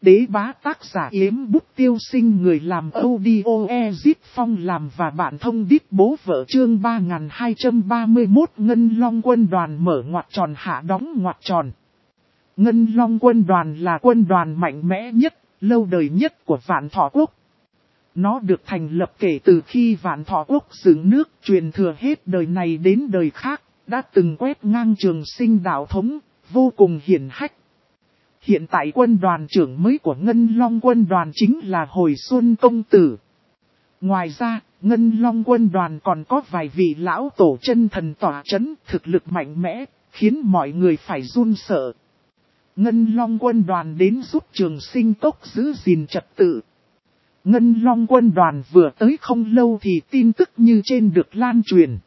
Đế bá tác giả Yếm Bút Tiêu Sinh, người làm audio Ezip Phong làm và bạn thông đít bố vợ, chương 3231. Ngân Long quân đoàn mở ngoặc tròn hạ đóng ngoặc tròn. Ngân Long quân đoàn là quân đoàn mạnh mẽ nhất, lâu đời nhất của Vạn Thọ Quốc. Nó được thành lập kể từ khi Vạn Thọ Quốc dựng nước, truyền thừa hết đời này đến đời khác, đã từng quét ngang Trường Sinh đạo thống, vô cùng hiển hách. Hiện tại quân đoàn trưởng mới của Ngân Long quân đoàn chính là Hồi Xuân Công Tử. Ngoài ra, Ngân Long quân đoàn còn có vài vị lão tổ chân thần tỏa chấn, thực lực mạnh mẽ, khiến mọi người phải run sợ. Ngân Long quân đoàn đến giúp Trường Sinh Cốc giữ gìn trật tự. Ngân Long quân đoàn vừa tới không lâu thì tin tức như trên được lan truyền.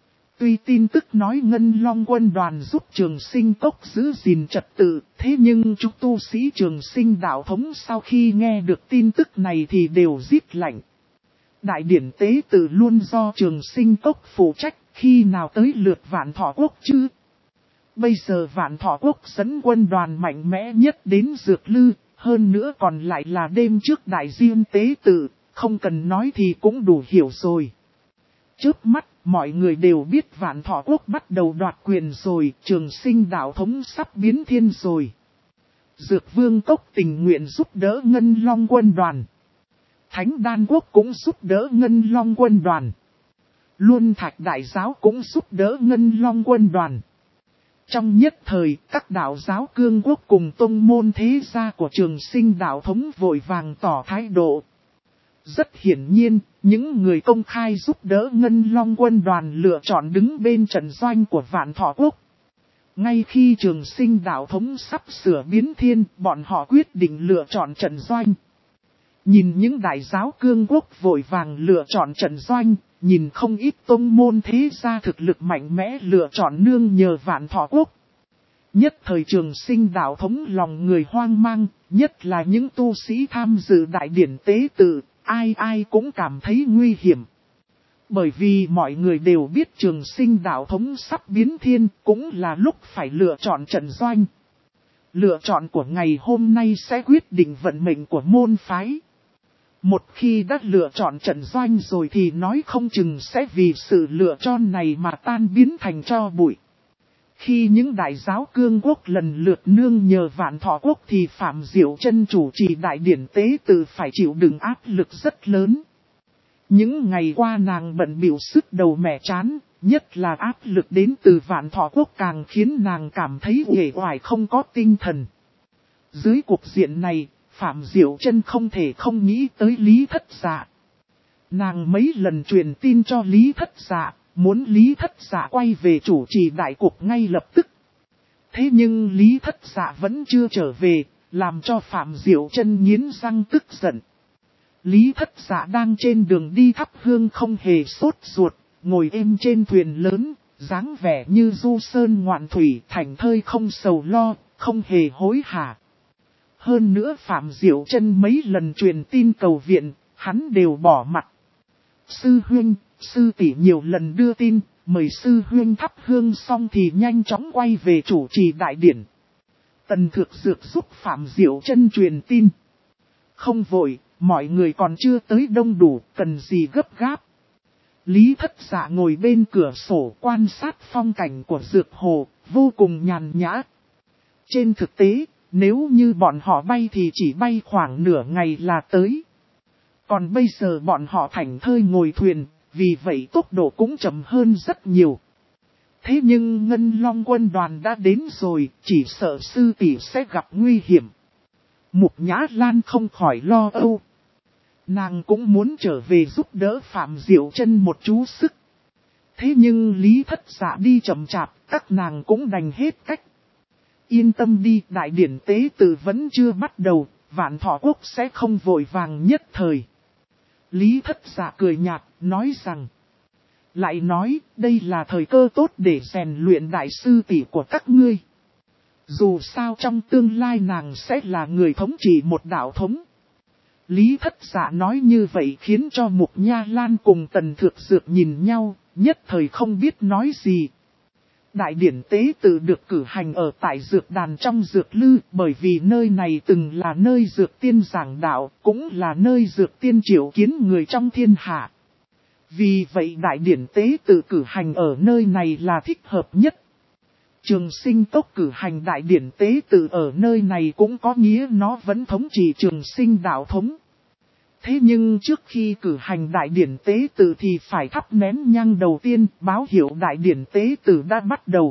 Tuy tin tức nói Ngân Long quân đoàn giúp Trường Sinh Cốc giữ gìn trật tự, thế nhưng chúng tu sĩ Trường Sinh đạo thống sau khi nghe được tin tức này thì đều rít lạnh. Đại điển tế tự luôn do Trường Sinh Cốc phụ trách, khi nào tới lượt Vạn Thọ Quốc chứ? Bây giờ Vạn Thọ Quốc dẫn quân đoàn mạnh mẽ nhất đến Dược Lư, hơn nữa còn lại là đêm trước đại diên tế tự, không cần nói thì cũng đủ hiểu rồi. Trước mắt, mọi người đều biết Vạn Thọ Quốc bắt đầu đoạt quyền rồi, Trường Sinh đạo thống sắp biến thiên rồi. Dược Vương Cốc tình nguyện giúp đỡ Ngân Long quân đoàn. Thánh Đan Quốc cũng giúp đỡ Ngân Long quân đoàn. Luân Thạch Đại Giáo cũng giúp đỡ Ngân Long quân đoàn. Trong nhất thời, các đạo giáo cương quốc cùng tông môn thế gia của Trường Sinh đạo thống vội vàng tỏ thái độ. Rất hiển nhiên, những người công khai giúp đỡ Ngân Long quân đoàn lựa chọn đứng bên trận doanh của Vạn Thọ Quốc. Ngay khi Trường Sinh đạo thống sắp sửa biến thiên, bọn họ quyết định lựa chọn trận doanh. Nhìn những đại giáo cương quốc vội vàng lựa chọn trận doanh, nhìn không ít tông môn thế gia thực lực mạnh mẽ lựa chọn nương nhờ Vạn Thọ Quốc. Nhất thời Trường Sinh đạo thống lòng người hoang mang, nhất là những tu sĩ tham dự đại điển tế tự, ai ai cũng cảm thấy nguy hiểm. Bởi vì mọi người đều biết Trường Sinh đạo thống sắp biến thiên, cũng là lúc phải lựa chọn trận doanh. Lựa chọn của ngày hôm nay sẽ quyết định vận mệnh của môn phái. Một khi đã lựa chọn trận doanh rồi thì nói không chừng sẽ vì sự lựa chọn này mà tan biến thành tro bụi. Khi những đại giáo cương quốc lần lượt nương nhờ Vạn Thọ Quốc thì Phạm Diệu Chân chủ trì đại điển tế tự phải chịu đựng áp lực rất lớn. Những ngày qua nàng bận bịu sức đầu mẻ chán, nhất là áp lực đến từ Vạn Thọ Quốc càng khiến nàng cảm thấy uể oải không có tinh thần. Dưới cuộc diện này, Phạm Diệu Chân không thể không nghĩ tới Lý Thất Dạ. Nàng mấy lần truyền tin cho Lý Thất Dạ, muốn Lý Thất Dạ quay về chủ trì đại cục ngay lập tức. Thế nhưng Lý Thất Dạ vẫn chưa trở về, làm cho Phạm Diệu Chân nghiến răng tức giận. Lý Thất Dạ đang trên đường đi thắp hương không hề sốt ruột, ngồi êm trên thuyền lớn, dáng vẻ như du sơn ngoạn thủy, thảnh thơi không sầu lo, không hề hối hả. Hơn nữa Phạm Diệu Chân mấy lần truyền tin cầu viện, hắn đều bỏ mặt. Sư huynh, sư tỷ nhiều lần đưa tin, mời sư huynh thắp hương xong thì nhanh chóng quay về chủ trì đại điển. Tần Thược Dược giúp Phạm Diệu Chân truyền tin. Không vội, mọi người còn chưa tới đông đủ, cần gì gấp gáp. Lý Thất Dạ ngồi bên cửa sổ quan sát phong cảnh của Dược Hồ, vô cùng nhàn nhã. Trên thực tế, nếu như bọn họ bay thì chỉ bay khoảng nửa ngày là tới. Còn bây giờ bọn họ thảnh thơi ngồi thuyền, vì vậy tốc độ cũng chậm hơn rất nhiều. Thế nhưng Ngân Long quân đoàn đã đến rồi, chỉ sợ sư tỷ sẽ gặp nguy hiểm. Mục Nhã Lan không khỏi lo âu. Nàng cũng muốn trở về giúp đỡ Phạm Diệu Chân một chú sức. Thế nhưng Lý Thất Dạ đi chậm chạp, các nàng cũng đành hết cách. Yên tâm đi, đại điển tế tự vẫn chưa bắt đầu, Vạn Thọ Quốc sẽ không vội vàng nhất thời. Lý Thất Dạ cười nhạt, nói rằng. Lại nói, đây là thời cơ tốt để rèn luyện đại sư tỷ của các ngươi. Dù sao trong tương lai nàng sẽ là người thống trị một đạo thống. Lý Thất Dạ nói như vậy khiến cho Mục Nha Lan cùng Tần Thược Dược nhìn nhau, nhất thời không biết nói gì. đại điển tế tự được cử hành ở tại dược đàn trong dược lư, bởi vì nơi này từng là nơi dược tiên giảng đạo, cũng là nơi dược tiên triệu kiến người trong thiên hạ. Vì vậy đại điển tế tự cử hành ở nơi này là thích hợp nhất. Trường Sinh Cốc cử hành đại điển tế tự ở nơi này cũng có nghĩa nó vẫn thống trị Trường Sinh đạo thống. Thế nhưng trước khi cử hành đại điển tế tự thì phải thắp nén nhang đầu tiên, báo hiệu đại điển tế tự đã bắt đầu.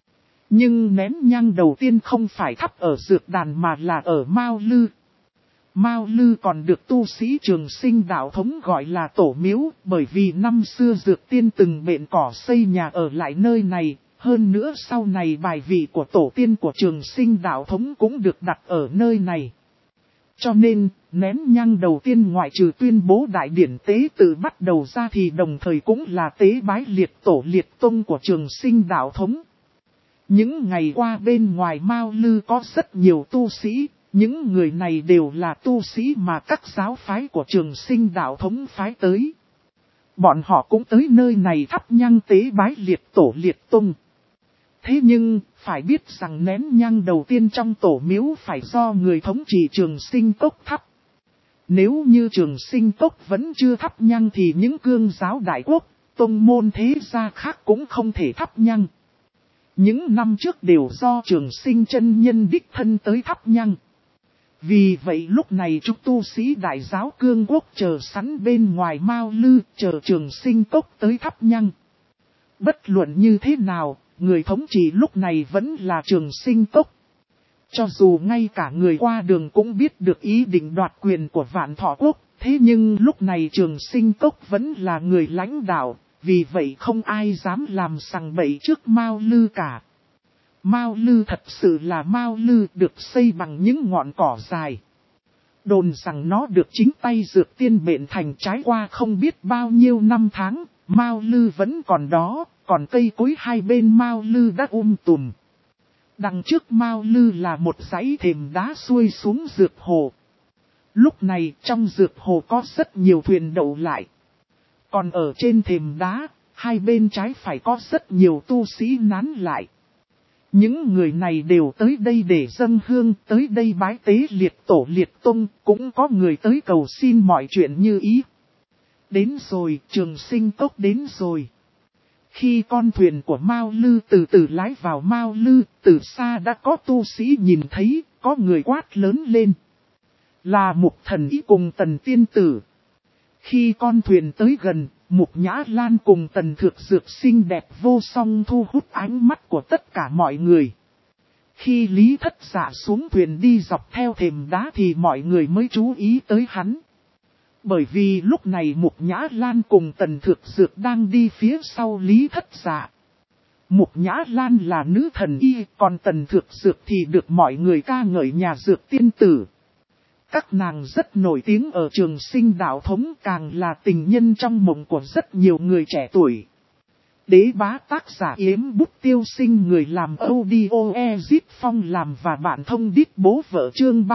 Nhưng nén nhang đầu tiên không phải thắp ở dược đàn mà là ở Mao Lư. Mao Lư còn được tu sĩ Trường Sinh đạo thống gọi là tổ miếu, bởi vì năm xưa dược tiên từng bện cỏ xây nhà ở lại nơi này. Hơn nữa sau này bài vị của tổ tiên của Trường Sinh đạo thống cũng được đặt ở nơi này. Cho nên, nén nhang đầu tiên ngoại trừ tuyên bố đại điển tế tự bắt đầu ra thì đồng thời cũng là tế bái liệt tổ liệt tông của Trường Sinh đạo thống. Những ngày qua bên ngoài Mao Lư có rất nhiều tu sĩ, những người này đều là tu sĩ mà các giáo phái của Trường Sinh đạo thống phái tới. Bọn họ cũng tới nơi này thắp nhang tế bái liệt tổ liệt tông. Thế nhưng, phải biết rằng nén nhang đầu tiên trong tổ miếu phải do người thống trị Trường Sinh Cốc thắp. Nếu như Trường Sinh Cốc vẫn chưa thắp nhang thì những cương giáo đại quốc, tông môn thế gia khác cũng không thể thắp nhang. Những năm trước đều do Trường Sinh chân nhân đích thân tới thắp nhang. Vì vậy lúc này chúng tu sĩ đại giáo cương quốc chờ sẵn bên ngoài Mao Lư, chờ Trường Sinh Cốc tới thắp nhang. Bất luận như thế nào, người thống trị lúc này vẫn là Trường Sinh Cốc. Cho dù ngay cả người qua đường cũng biết được ý định đoạt quyền của Vạn Thọ Quốc, thế nhưng lúc này Trường Sinh Cốc vẫn là người lãnh đạo, vì vậy không ai dám làm sằng bậy trước Mao Lư cả. Mao Lư thật sự là Mao Lư được xây bằng những ngọn cỏ dài. Đồn rằng nó được chính tay dược tiên bện thành, trải qua không biết bao nhiêu năm tháng, Mao Lư vẫn còn đó, còn cây cối hai bên Mao Lư đã tùm. Đằng trước Mao Lư là một dãy thềm đá xuôi xuống dược hồ. Lúc này trong dược hồ có rất nhiều thuyền đậu lại. Còn ở trên thềm đá, hai bên trái phải có rất nhiều tu sĩ nán lại. Những người này đều tới đây để dâng hương, tới đây bái tế liệt tổ liệt tông, cũng có người tới cầu xin mọi chuyện như ý. Đến rồi, Trường Sinh Cốc đến rồi. Khi con thuyền của Mao Lư từ từ lái vào Mao Lư, từ xa đã có tu sĩ nhìn thấy, có người quát lớn lên. Là Mục Thần Y cùng Tần Tiên Tử. Khi con thuyền tới gần, Mục Nhã Lan cùng Tần Thược Dược xinh đẹp vô song thu hút ánh mắt của tất cả mọi người. Khi Lý Thất Dạ xuống thuyền đi dọc theo thềm đá thì mọi người mới chú ý tới hắn. Bởi vì lúc này Mục Nhã Lan cùng Tần Thược Dược đang đi phía sau Lý Thất Dạ. Mục Nhã Lan là nữ thần y, còn Tần Thược Dược thì được mọi người ca ngợi nhà dược tiên tử. Các nàng rất nổi tiếng ở Trường Sinh đạo thống, càng là tình nhân trong mộng của rất nhiều người trẻ tuổi. Đế bá tác giả Yếm Bút Tiêu Sinh, người làm audio Ezit Phong làm và bạn thông đít bố vợ, chương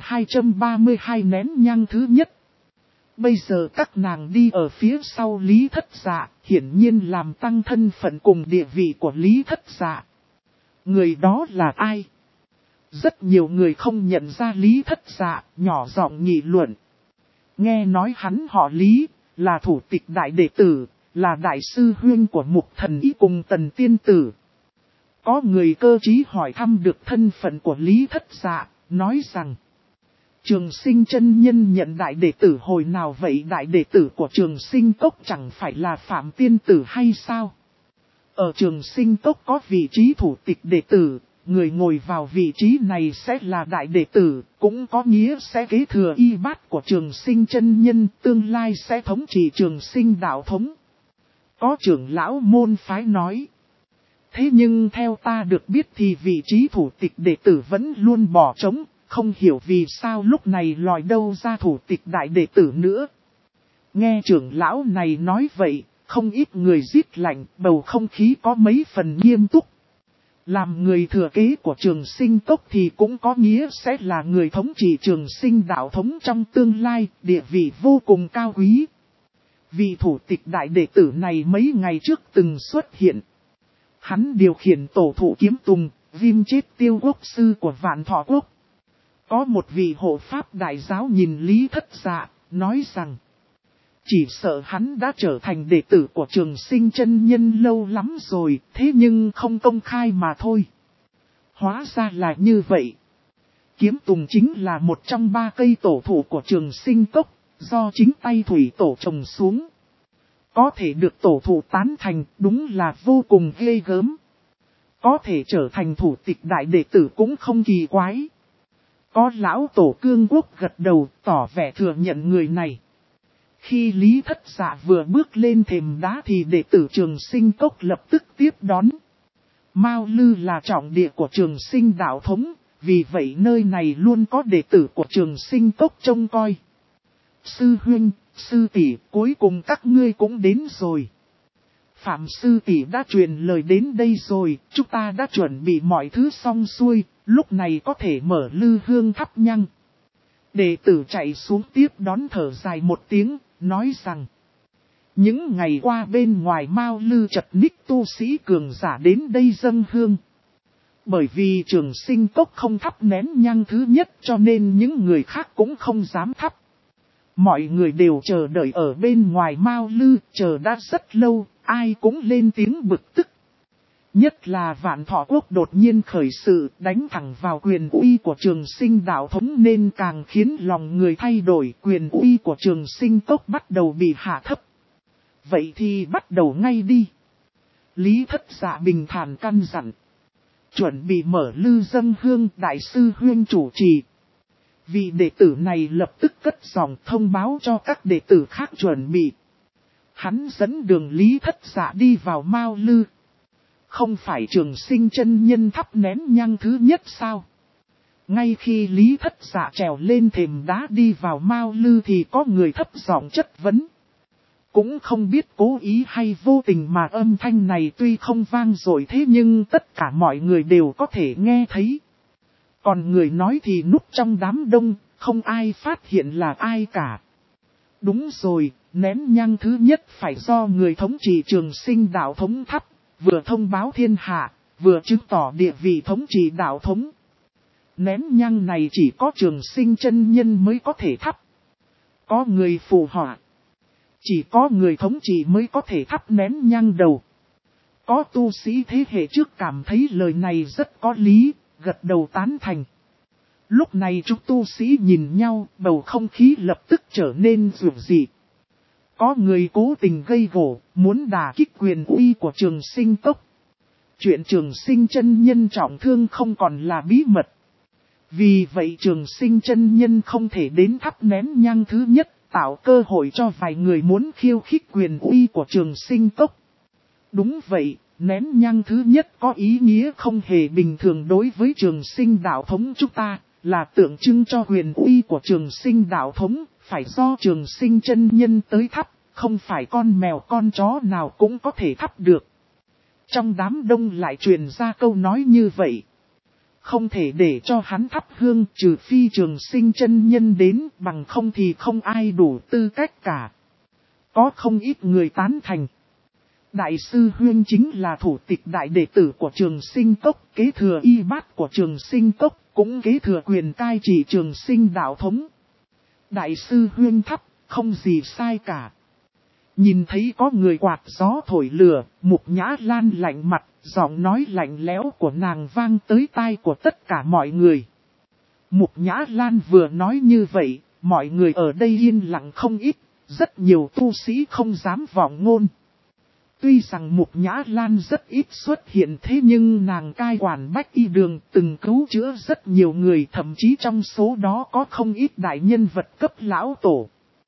3232 nén nhang thứ nhất. Bây giờ các nàng đi ở phía sau Lý Thất Dạ, hiển nhiên làm tăng thân phận cùng địa vị của Lý Thất Dạ. Người đó là ai? Rất nhiều người không nhận ra Lý Thất Dạ, nhỏ giọng nghị luận. Nghe nói hắn họ Lý, là thủ tịch đại đệ tử, là đại sư huynh của Mục Thần Y cùng Tần Tiên Tử. Có người cơ trí hỏi thăm được thân phận của Lý Thất Dạ, nói rằng Trường Sinh chân nhân nhận đại đệ tử hồi nào vậy? Đại đệ tử của Trường Sinh Cốc chẳng phải là Phạm Tiên Tử hay sao? Ở Trường Sinh Cốc có vị trí thủ tịch đệ tử, người ngồi vào vị trí này sẽ là đại đệ tử, cũng có nghĩa sẽ kế thừa y bát của Trường Sinh chân nhân, tương lai sẽ thống trị Trường Sinh đạo thống. Có trưởng lão môn phái nói. Thế nhưng theo ta được biết thì vị trí thủ tịch đệ tử vẫn luôn bỏ trống, không hiểu vì sao lúc này lòi đâu ra thủ tịch đại đệ tử nữa. Nghe trưởng lão này nói vậy, không ít người rít lạnh, bầu không khí có mấy phần nghiêm túc. Làm người thừa kế của Trường Sinh Cốc thì cũng có nghĩa sẽ là người thống trị Trường Sinh đạo thống trong tương lai, địa vị vô cùng cao quý. Vị thủ tịch đại đệ tử này mấy ngày trước từng xuất hiện. Hắn điều khiển tổ thụ kiếm tùng, Vim chết tiêu quốc sư của Vạn Thọ Quốc. Có một vị hộ pháp đại giáo nhìn Lý Thất Dạ, nói rằng, chỉ sợ hắn đã trở thành đệ tử của Trường Sinh chân nhân lâu lắm rồi, thế nhưng không công khai mà thôi. Hóa ra là như vậy. Kiếm tùng chính là một trong 3 cây tổ thụ của Trường Sinh cốc, do chính tay thủy tổ trồng xuống. Có thể được tổ thụ tán thành, đúng là vô cùng ghê gớm. Có thể trở thành thủ tịch đại đệ tử cũng không kỳ quái. Có lão tổ Cương Quốc gật đầu, tỏ vẻ thừa nhận người này. Khi Lý Thất Dạ vừa bước lên thềm đá thì đệ tử Trường Sinh cốc lập tức tiếp đón. Mao Lư là trọng địa của Trường Sinh đạo thống, vì vậy nơi này luôn có đệ tử của Trường Sinh cốc trông coi. Sư huynh, sư tỷ, cuối cùng các ngươi cũng đến rồi. Phạm sư tỷ đã truyền lời đến đây rồi, chúng ta đã chuẩn bị mọi thứ xong xuôi, lúc này có thể mở lư hương thắp nhang. Đệ tử chạy xuống tiếp đón thở dài một tiếng, nói rằng, những ngày qua bên ngoài Mao Lư chật ních tu sĩ cường giả đến đây dâng hương. Bởi vì Trường Sinh cốc không thắp nén nhang thứ nhất cho nên những người khác cũng không dám thắp. Mọi người đều chờ đợi ở bên ngoài Mao Lư, chờ đã rất lâu, ai cũng lên tiếng bực tức. Nhất là Vạn Thọ Quốc đột nhiên khởi sự đánh thẳng vào quyền uy của Trường Sinh đạo thống nên càng khiến lòng người thay đổi, quyền uy của Trường Sinh cốc bắt đầu bị hạ thấp. Vậy thì bắt đầu ngay đi. Lý Thất Dạ bình thản căn dặn. Chuẩn bị mở lư dâng hương, đại sư huynh chủ trì. Vị đệ tử này lập tức cất giọng thông báo cho các đệ tử khác chuẩn bị. Hắn dẫn đường Lý Thất Dạ đi vào Mao Lư. Không phải Trường Sinh chân nhân thắp nén nhang thứ nhất sao? Ngay khi Lý Thất Dạ trèo lên thềm đá đi vào Mao Lư thì có người thấp giọng chất vấn. Cũng không biết cố ý hay vô tình mà âm thanh này tuy không vang dội thế nhưng tất cả mọi người đều có thể nghe thấy. Còn người nói thì núp trong đám đông, không ai phát hiện là ai cả. Đúng rồi, nén nhang thứ nhất phải do người thống trị Trường Sinh đạo thống thắp, vừa thông báo thiên hạ, vừa chứng tỏ địa vị thống trị đạo thống. Nén nhang này chỉ có Trường Sinh chân nhân mới có thể thắp. Có người phù họa. Chỉ có người thống trị mới có thể thắp nén nhang đầu. Có tu sĩ thế hệ trước cảm thấy lời này rất có lý, gật đầu tán thành. Lúc này chúng tu sĩ nhìn nhau, bầu không khí lập tức trở nên rủi dị. Có người cố tình gây gổ, muốn đả kích quyền uy của Trường Sinh cốc. Chuyện Trường Sinh chân nhân trọng thương không còn là bí mật. Vì vậy Trường Sinh chân nhân không thể đến thắp nén nhang thứ nhất, tạo cơ hội cho vài người muốn khiêu khích quyền uy của Trường Sinh cốc. Đúng vậy, nén nhang thứ nhất có ý nghĩa không hề bình thường đối với Trường Sinh đạo thống chúng ta, là tượng trưng cho quyền uy của Trường Sinh đạo thống, phải do Trường Sinh chân nhân tới thắp, không phải con mèo con chó nào cũng có thể thắp được. Trong đám đông lại truyền ra câu nói như vậy. Không thể để cho hắn thắp hương trừ phi Trường Sinh chân nhân đến, bằng không thì không ai đủ tư cách cả. Có không ít người tán thành. Đại sư huynh chính là thủ tịch đại đệ tử của Trường Sinh cốc, kế thừa y bát của Trường Sinh cốc, cũng kế thừa quyền cai trị Trường Sinh đạo thống. Đại sư huynh thắp, không gì sai cả. Nhìn thấy có người quạt gió thổi lửa, Mục Nhã Lan lạnh mặt, giọng nói lạnh lẽo của nàng vang tới tai của tất cả mọi người. Mục Nhã Lan vừa nói như vậy, mọi người ở đây yên lặng không ít, rất nhiều tu sĩ không dám vọng ngôn. Tuy rằng Mục Nhã Lan rất ít xuất hiện thế nhưng nàng cai quản Bách Y Đường từng cứu chữa rất nhiều người, thậm chí trong số đó có không ít đại nhân vật cấp lão tổ.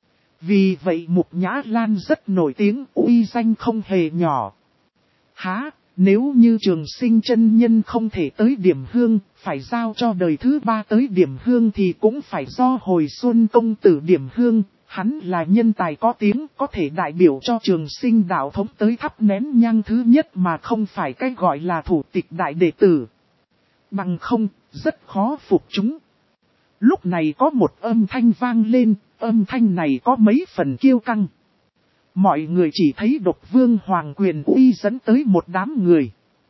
Vì vậy Mục Nhã Lan rất nổi tiếng, uy danh không hề nhỏ. Hả, nếu như Trường Sinh chân nhân không thể tới điểm hương, phải giao cho đời thứ 3 tới điểm hương thì cũng phải do Hồi Xuân công tử điểm hương. Hắn là nhân tài có tiếng, có thể đại biểu cho Trường Sinh đạo thống tới thắp nén nhang thứ nhất mà không phải cái gọi là thủ tịch đại đệ tử. Bằng không, rất khó phục chúng. Lúc này có một âm thanh vang lên, âm thanh này có mấy phần kiêu căng. Mọi người chỉ thấy Độc Vương Hoàng Quyền uy dẫn tới một đám người.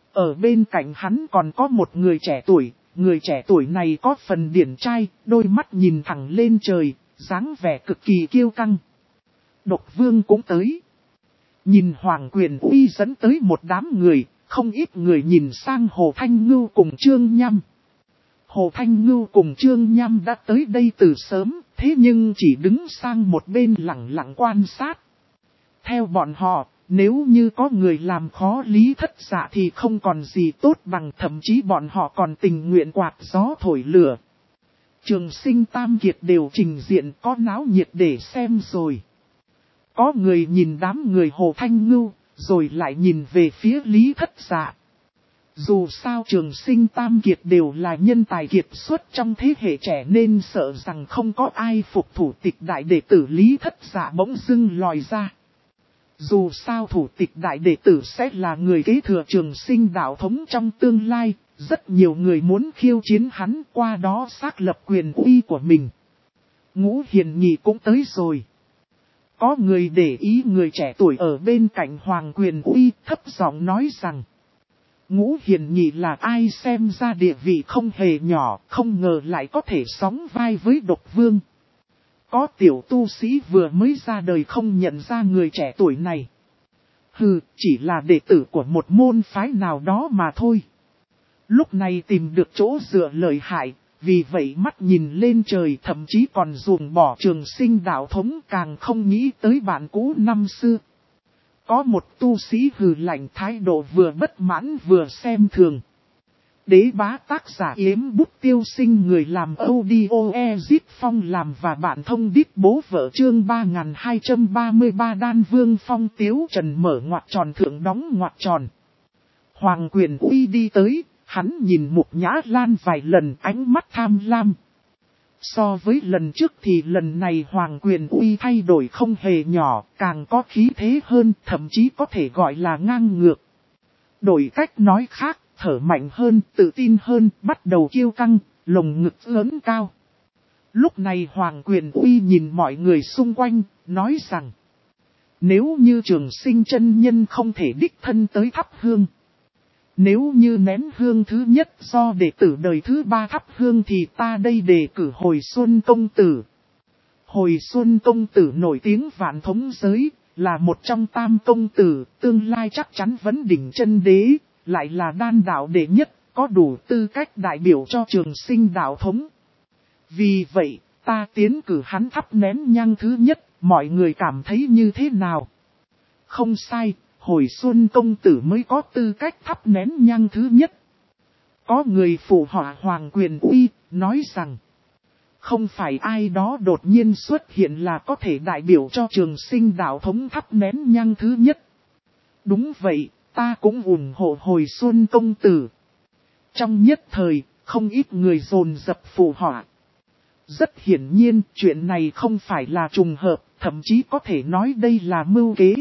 Ở bên cạnh hắn còn có một người trẻ tuổi này có phần điển trai, đôi mắt nhìn thẳng lên trời, dáng vẻ cực kỳ kiêu căng. Độc Vương cũng tới. Nhìn Hoàng Quyền Uy dẫn tới một đám người, không ít người nhìn sang Hồ Thanh Ngưu cùng Trương Nham. Hồ Thanh Ngưu cùng Trương Nham đã tới đây từ sớm, thế nhưng chỉ đứng sang một bên lặng lặng quan sát. Theo bọn họ, nếu như có người làm khó Lý Thất Dạ thì không còn gì tốt bằng, thậm chí bọn họ còn tình nguyện quạt gió thổi lửa. Trường Sinh Tam Kiệt đều trình diện, có náo nhiệt để xem rồi. Có người nhìn đám người Hồ Thanh Ngưu, rồi lại nhìn về phía Lý Thất Dạ. Dù sao Trường Sinh Tam Kiệt đều là nhân tài kiệt xuất trong thế hệ trẻ nên sợ rằng không có ai phục thủ tịch đại đệ tử Lý Thất Dạ bỗng dưng lòi ra. Dù sao thủ tịch đại đệ tử sẽ là người kế thừa Trường Sinh đạo thống trong tương lai, rất nhiều người muốn khiêu chiến hắn, qua đó xác lập quyền uy của mình. Ngũ Hiền Nhị cũng tới rồi. Có người để ý người trẻ tuổi ở bên cạnh Hoàng Quyền Uy, thấp giọng nói rằng: Ngũ Hiền Nhị là ai, xem ra địa vị không hề nhỏ, không ngờ lại có thể sóng vai với Độc Vương. Có tiểu tu sĩ vừa mới ra đời không nhận ra người trẻ tuổi này. Hừ, chỉ là đệ tử của một môn phái nào đó mà thôi. Lúc này tìm được chỗ dựa lợi hại, vì vậy mắt nhìn lên trời, thậm chí còn ruồng bỏ Trường Sinh đạo thống, càng không nghĩ tới bạn cũ năm xưa. Có một tu sĩ hừ lạnh, thái độ vừa bất mãn vừa xem thường. Đế Bá tác giả Yếm Bút Tiêu Sinh, người làm audio Ezit Phong làm và bạn thông đít bố vợ, chương 3233 Đan Vương Phong Tiếu Trần mở ngoặc tròn thượng đóng ngoặc tròn. Hoàng Quyền Uy đi tới, hắn nhìn Mục Nhã Lan vài lần, ánh mắt tham lam. So với lần trước thì lần này Hoàng Quyền Uy thay đổi không hề nhỏ, càng có khí thế hơn, thậm chí có thể gọi là ngang ngược. Đổi cách nói khác, thở mạnh hơn, tự tin hơn, bắt đầu kiêu căng, lồng ngực lớn cao. Lúc này Hoàng Quyền Uy nhìn mọi người xung quanh, nói rằng: nếu như Trường Sinh chân nhân không thể đích thân tới thắp hương, nếu như nén hương thứ nhất do đệ tử đời thứ 3 thắp hương thì ta đây đề cử Hồi Xuân Công Tử. Hồi Xuân Công Tử nổi tiếng vạn thống giới, là một trong tam công tử, tương lai chắc chắn vấn đỉnh chân đế, lại là đan đạo đệ nhất, có đủ tư cách đại biểu cho Trường Sinh đạo thống. Vì vậy, ta tiến cử hắn thắp nén nhang thứ nhất, mọi người cảm thấy như thế nào? Không sai, Hồi Xuân Công Tử mới có tư cách thắp nén nhang thứ nhất. Có người phụ họa Hoàng Quyền Uy, nói rằng: không phải ai đó đột nhiên xuất hiện là có thể đại biểu cho Trường Sinh đạo thống thắp nén nhang thứ nhất. Đúng vậy, ta cũng ủng hộ Hồi Xuân Công Tử. Trong nhất thời, không ít người dồn dập phụ họa. Rất hiển nhiên, chuyện này không phải là trùng hợp, thậm chí có thể nói đây là mưu kế.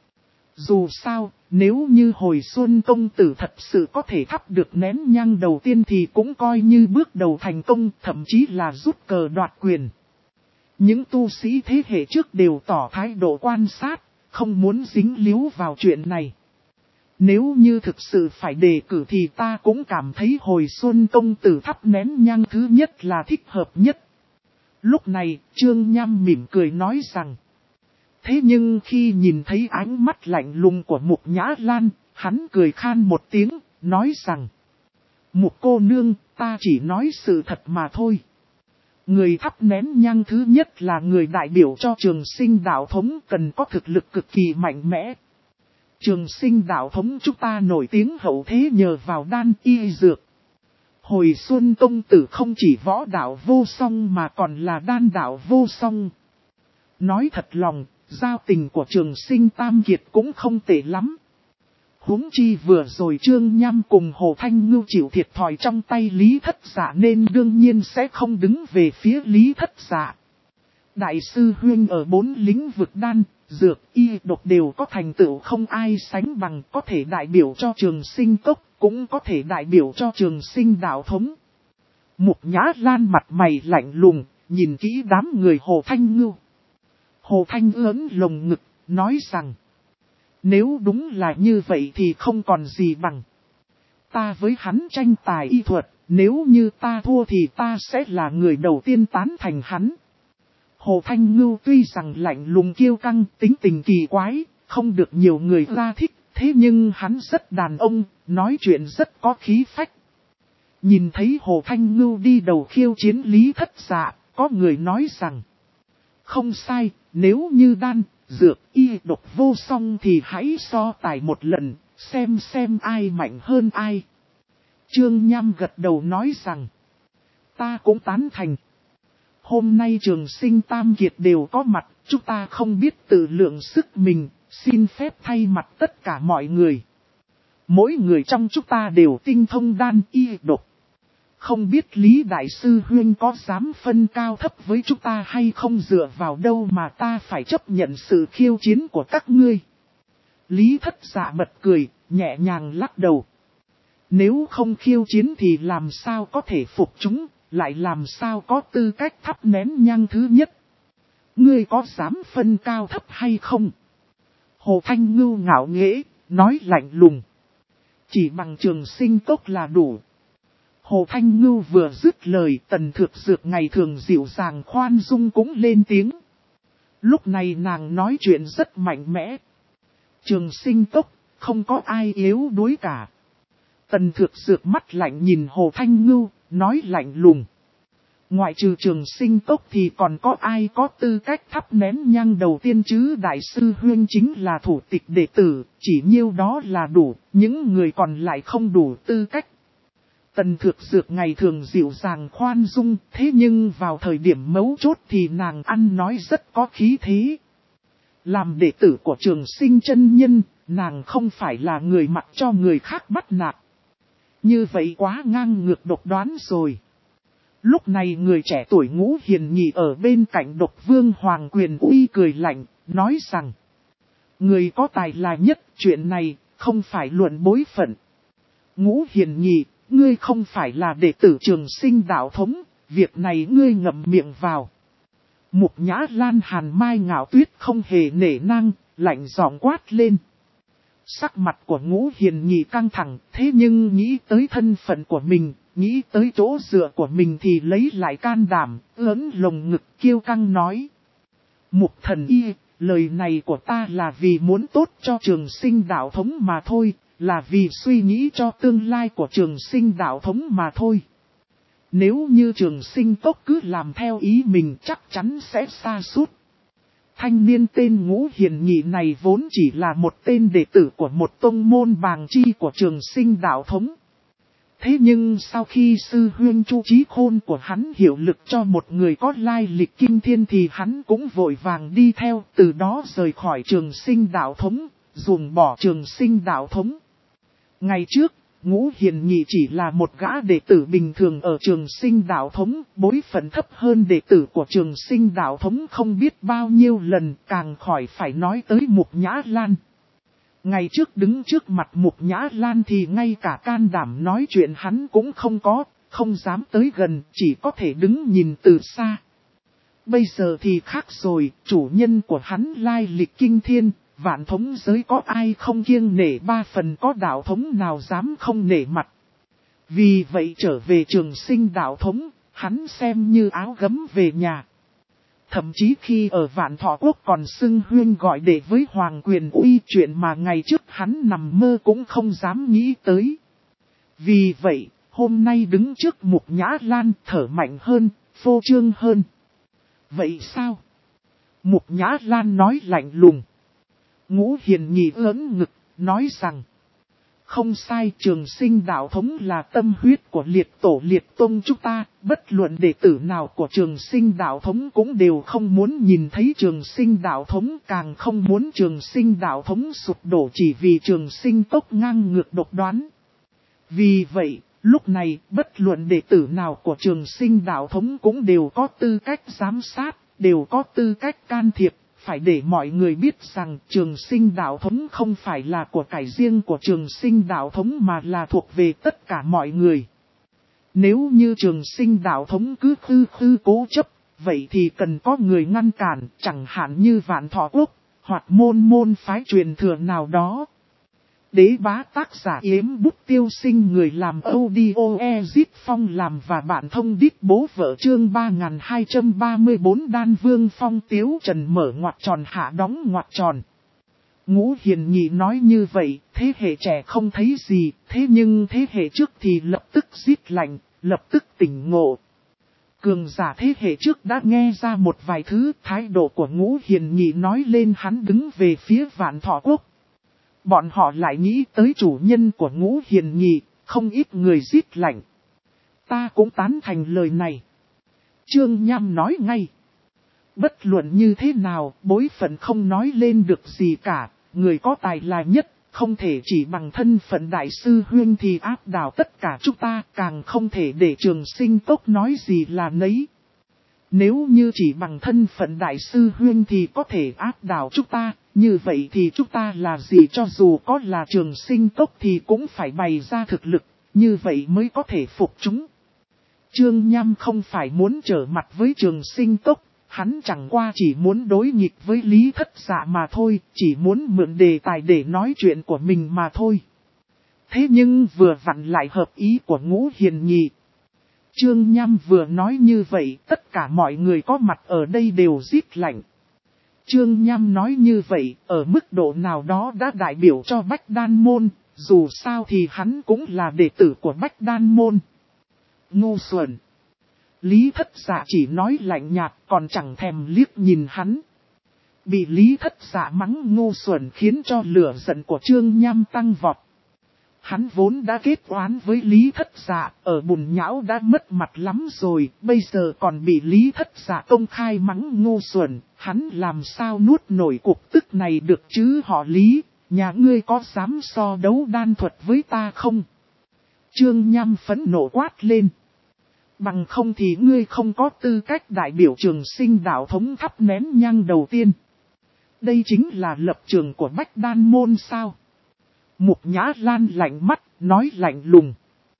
Dù sao, nếu như Hồi Xuân Công Tử thật sự có thể thắp được nén nhang đầu tiên thì cũng coi như bước đầu thành công, thậm chí là rút cờ đoạt quyền. Những tu sĩ thế hệ trước đều tỏ thái độ quan sát, không muốn dính líu vào chuyện này. Nếu như thực sự phải đề cử thì ta cũng cảm thấy Hồi Xuân Công Tử thắp nén nhang thứ nhất là thích hợp nhất. Lúc này, Trương Nham mỉm cười nói rằng: thế nhưng khi nhìn thấy ánh mắt lạnh lùng của Mục Nhã Lan, hắn cười khan một tiếng, nói rằng: Mục cô nương, ta chỉ nói sự thật mà thôi. Người thắp nén nhang thứ nhất là người đại biểu cho Trường Sinh đạo thống, cần có thực lực cực kỳ mạnh mẽ. Trường Sinh đạo thống chúng ta nổi tiếng hậu thế nhờ vào đan y dược. Hồi Xuân Công Tử không chỉ võ đạo vô song mà còn là đan đạo vô song. Nói thật lòng, giao tình của Trường Sinh Tam Kiệt cũng không tệ lắm. Huống chi vừa rồi Trương Nham cùng Hồ Thanh Ngưu chịu thiệt thòi trong tay Lý Thất Dạ nên đương nhiên sẽ không đứng về phía Lý Thất Dạ. Đại sư huynh ở 4 lĩnh vực đan, dược, y, độc đều có thành tựu không ai sánh bằng, có thể đại biểu cho Trường Sinh cốc, cũng có thể đại biểu cho Trường Sinh đạo thống. Mục Nhã Lan mặt mày lạnh lùng, nhìn kỹ đám người Hồ Thanh Ngưu. Hồ Thanh ớn lồng ngực, nói rằng: nếu đúng là như vậy thì không còn gì bằng. ta với hắn tranh tài y thuật, nếu như ta thua thì ta sẽ là người đầu tiên tán thành hắn. Hồ Thanh Ngưu tuy rằng lạnh lùng kiêu căng, tính tình kỳ quái, không được nhiều người ra thích, thế nhưng hắn rất đàn ông, nói chuyện rất có khí phách. Nhìn thấy Hồ Thanh Ngưu đi đầu khiêu chiến Lý Thất Dạ, có người nói rằng, không sai, nếu như đan, dược, y độc vô song thì hãy so tài một lần, xem ai mạnh hơn ai. Trương Nham gật đầu nói rằng, ta cũng tán thành. Hôm nay Trường Sinh Tam Kiệt đều có mặt, chúng ta không biết tự lượng sức mình, xin phép thay mặt tất cả mọi người. Mỗi người trong chúng ta đều tinh thông đan y độc. Không biết Lý Đại Sư Huynh có dám phân cao thấp với chúng ta hay không, dựa vào đâu mà ta phải chấp nhận sự khiêu chiến của các ngươi. Lý Thất Dạ bật cười, nhẹ nhàng lắc đầu. Nếu không khiêu chiến thì làm sao có thể phục chúng, lại làm sao có tư cách thắp nén nhang thứ nhất. Ngươi có dám phân cao thấp hay không? Hồ Thanh Ngưu ngạo nghễ, nói lạnh lùng. Chỉ bằng Trường Sinh Cốc là đủ. Hồ Thanh Ngưu vừa dứt lời, Tần Thược Dược ngày thường dịu dàng khoan dung cũng lên tiếng. Lúc này nàng nói chuyện rất mạnh mẽ. Trường Sinh Cốc, không có ai yếu đuối cả. Tần Thược Dược mắt lạnh nhìn Hồ Thanh Ngưu, nói lạnh lùng. Ngoại trừ Trường Sinh Cốc thì còn có ai có tư cách thắp nén nhang đầu tiên chứ? Đại sư Huynh chính là thủ tịch đệ tử, chỉ nhiêu đó là đủ, những người còn lại không đủ tư cách. Tần Thược Dược ngày thường dịu dàng khoan dung, thế nhưng vào thời điểm mấu chốt thì nàng ăn nói rất có khí thế. Làm đệ tử của Trường Sinh chân nhân, nàng không phải là người mặc cho người khác bắt nạt. Như vậy quá ngang ngược độc đoán rồi. Lúc này người trẻ tuổi Ngũ Hiền Nhị ở bên cạnh Độc Vương Hoàng Quyền Uy cười lạnh, nói rằng: người có tài là nhất, chuyện này không phải luận bối phận. Ngũ Hiền Nhị, ngươi không phải là đệ tử Trường Sinh đạo thống, việc này ngươi ngậm miệng vào. Mục Nhã Lan Hàn Mai Ngạo Tuyết không hề nể nang, lạnh giọng quát lên. Sắc mặt của Ngũ Hiền Nhị căng thẳng, thế nhưng nghĩ tới thân phận của mình, nghĩ tới chỗ dựa của mình thì lấy lại can đảm, ớn lồng ngực kiêu căng nói. Mục thần y, lời này của ta là vì muốn tốt cho Trường Sinh đạo thống mà thôi, là vì suy nghĩ cho tương lai của Trường Sinh đạo thống mà thôi. Nếu như Trường Sinh Cốc cứ làm theo ý mình chắc chắn sẽ sa sút. Thanh niên tên Ngũ Hiền Nhị này vốn chỉ là một tên đệ tử của một tông môn bàng chi của Trường Sinh đạo thống. Thế nhưng sau khi sư huynh Chu Chí Khôn của hắn hiệu lực cho một người có lai lịch kinh thiên thì hắn cũng vội vàng đi theo, từ đó rời khỏi Trường Sinh đạo thống, ruồng bỏ Trường Sinh đạo thống. Ngày trước, Ngũ Hiền Nhị chỉ là một gã đệ tử bình thường ở Trường Sinh đạo thống, bối phận thấp hơn đệ tử của Trường Sinh đạo thống không biết bao nhiêu lần, càng khỏi phải nói tới Mục Nhã Lan. Ngày trước đứng trước mặt Mục Nhã Lan thì ngay cả can đảm nói chuyện hắn cũng không có, không dám tới gần, chỉ có thể đứng nhìn từ xa. Bây giờ thì khác rồi, chủ nhân của hắn lai lịch kinh thiên, vạn thống giới có ai không kiêng nể, ba phần có đạo thống nào dám không nể mặt. Vì vậy trở về Trường Sinh đạo thống, hắn xem như áo gấm về nhà. Thậm chí khi ở Vạn Thọ Quốc còn xưng huyên gọi đệ với Hoàng Quyền Uy, chuyện mà ngày trước hắn nằm mơ cũng không dám nghĩ tới. Vì vậy, hôm nay đứng trước Mục Nhã Lan thở mạnh hơn, phô trương hơn. Vậy sao? Mục Nhã Lan nói lạnh lùng. Ngũ Hiền Nhị ớn ngực, nói rằng. Không sai, Trường Sinh đạo thống là tâm huyết của liệt tổ liệt tông chúng ta, bất luận đệ tử nào của Trường Sinh đạo thống cũng đều không muốn nhìn thấy Trường Sinh đạo thống, càng không muốn Trường Sinh đạo thống sụp đổ chỉ vì Trường Sinh Cốc ngang ngược độc đoán. Vì vậy, lúc này, bất luận đệ tử nào của Trường Sinh đạo thống cũng đều có tư cách giám sát, đều có tư cách can thiệp. Phải để mọi người biết rằng Trường Sinh đạo thống không phải là của cải riêng của Trường Sinh đạo thống mà là thuộc về tất cả mọi người. Nếu như Trường Sinh đạo thống cứ khư cố chấp, vậy thì cần có người ngăn cản, chẳng hạn như Vạn Thọ Quốc, hoặc môn phái truyền thừa nào đó. Đế bá tác giả Yếm Bút Tiêu Sinh, người làm audio Ezit Phong làm và bạn thông đít bố vợ, chương 3234. Đan Vương Phong Tiếu Trần mở ngoặc tròn hạ đóng ngoặc tròn. Ngũ Hiền Nhị nói như vậy, thế hệ trẻ không thấy gì, thế nhưng thế hệ trước thì lập tức rít lạnh, lập tức tỉnh ngộ. Cường giả thế hệ trước đã nghe ra một vài thứ, thái độ của Ngũ Hiền Nhị nói lên hắn đứng về phía Vạn Thọ Quốc. Bọn họ lại nghĩ tới chủ nhân của Ngũ Hiền Nhị, không ít người rít lạnh. Ta cũng tán thành lời này. Trương Nham nói ngay. Bất luận như thế nào, bối phận không nói lên được gì cả, người có tài là nhất, không thể chỉ bằng thân phận đại sư huyên thì áp đảo tất cả chúng ta, càng không thể để Trường Sinh Cốc nói gì là nấy. Nếu như chỉ bằng thân phận đại sư huyên thì có thể áp đảo chúng ta, như vậy thì chúng ta là gì, cho dù có là Trường Sinh Cốc thì cũng phải bày ra thực lực, như vậy mới có thể phục chúng. Trương Nham không phải muốn trở mặt với Trường Sinh Cốc, hắn chẳng qua chỉ muốn đối nghịch với Lý Thất Dạ mà thôi, chỉ muốn mượn đề tài để nói chuyện của mình mà thôi. Thế nhưng vừa vặn lại hợp ý của Ngũ Hiền Nhị. Trương Nham vừa nói như vậy, tất cả mọi người có mặt ở đây đều rít lạnh. Trương Nham nói như vậy, ở mức độ nào đó đã đại biểu cho Bách Đan Môn, dù sao thì hắn cũng là đệ tử của Bách Đan Môn. Ngu xuẩn. Lý Thất Dạ chỉ nói lạnh nhạt, còn chẳng thèm liếc nhìn hắn. Bị Lý Thất Dạ mắng ngu xuẩn khiến cho lửa giận của Trương Nham tăng vọt. Hắn vốn đã kết oán với Lý Thất Dạ, ở Bùn Nhão đã mất mặt lắm rồi, bây giờ còn bị Lý Thất Dạ công khai mắng ngu xuẩn, hắn làm sao nuốt nổi cục tức này được chứ. Họ Lý, nhà ngươi có dám so đấu đan thuật với ta không? Trương Nham phẫn nộ quát lên. Bằng không thì ngươi không có tư cách đại biểu Trường Sinh đạo thống thắp nén nhang đầu tiên. Đây chính là lập trường của Bách Đan Môn sao? Mục Nhã Lan lạnh mắt, nói lạnh lùng.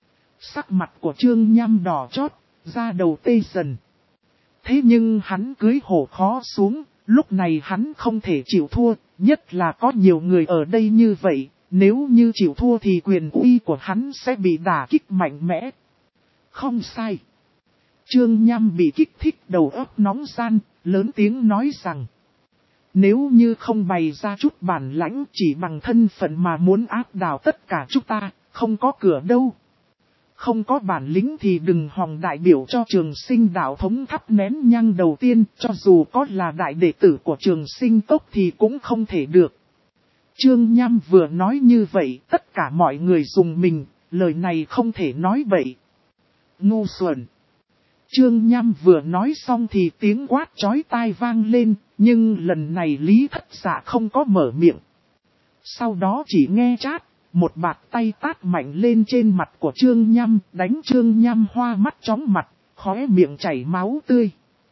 Sắc mặt của Trương Nham đỏ chót, da đầu tê dần. Thế nhưng hắn cưới hổ khó xuống, lúc này hắn không thể chịu thua, nhất là có nhiều người ở đây như vậy, nếu như chịu thua thì quyền uy của hắn sẽ bị đả kích mạnh mẽ. Không sai. Trương Nham bị kích thích đầu óc nóng gian, lớn tiếng nói rằng. Nếu như không bày ra chút bản lãnh chỉ bằng thân phận mà muốn áp đảo tất cả chúng ta, không có cửa đâu. Không có bản lĩnh thì đừng hòng đại biểu cho Trường Sinh đạo thống thắp nén nhang đầu tiên, cho dù có là đại đệ tử của Trường Sinh Cốc thì cũng không thể được. Trương Nham vừa nói như vậy, tất cả mọi người dùng mình, lời này không thể nói bậy. Ngu xuẩn. Trương Nham vừa nói xong thì tiếng quát chói tai vang lên, nhưng lần này Lý Thất Dạ không có mở miệng. Sau đó chỉ nghe chát, một bạt tay tát mạnh lên trên mặt của Trương Nham, đánh Trương Nham hoa mắt chóng mặt, khóe miệng chảy máu tươi.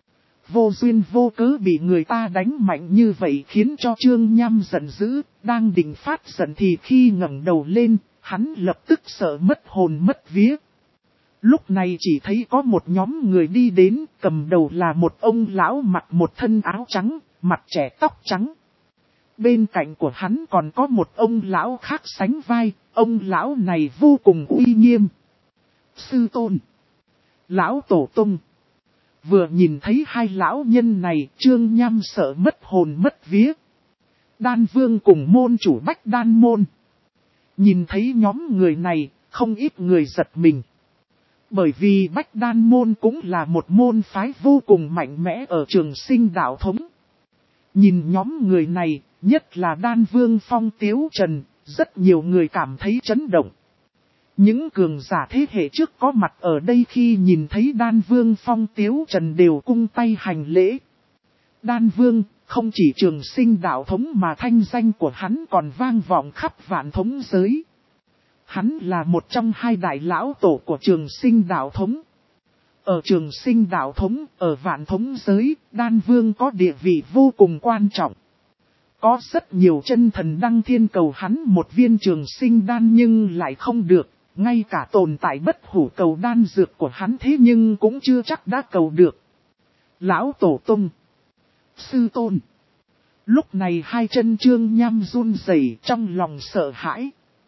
Vô duyên vô cớ bị người ta đánh mạnh như vậy khiến cho Trương Nham giận dữ, đang định phát giận thì khi ngẩng đầu lên, hắn lập tức sợ mất hồn mất vía. Lúc này chỉ thấy có một nhóm người đi đến, cầm đầu là một ông lão mặc một thân áo trắng, mặt trẻ tóc trắng. Bên cạnh của hắn còn có một ông lão khác sánh vai, ông lão này vô cùng uy nghiêm. Sư tôn. Lão tổ tông. Vừa nhìn thấy hai lão nhân này, Trương Nham sợ mất hồn mất vía. Đan Vương cùng môn chủ Bách Đan Môn. Nhìn thấy nhóm người này, không ít người giật mình. Bởi vì Bách Đan Môn cũng là một môn phái vô cùng mạnh mẽ ở Trường Sinh đạo thống. Nhìn nhóm người này, nhất là Đan Vương Phong Tiếu Trần, rất nhiều người cảm thấy chấn động. Những cường giả thế hệ trước có mặt ở đây khi nhìn thấy Đan Vương Phong Tiếu Trần đều cung tay hành lễ. Đan Vương, không chỉ Trường Sinh đạo thống mà thanh danh của hắn còn vang vọng khắp vạn thống giới. Hắn là một trong hai đại lão tổ của Trường Sinh đạo thống. Ở Trường Sinh đạo thống, ở vạn thống giới, Đan Vương có địa vị vô cùng quan trọng. Có rất nhiều chân thần đăng thiên cầu hắn một viên Trường Sinh đan nhưng lại không được, ngay cả tồn tại bất hủ cầu đan dược của hắn thế nhưng cũng chưa chắc đã cầu được. Lão tổ tông. Sư tôn. Lúc này hai chân Trương Nham run rẩy trong lòng sợ hãi.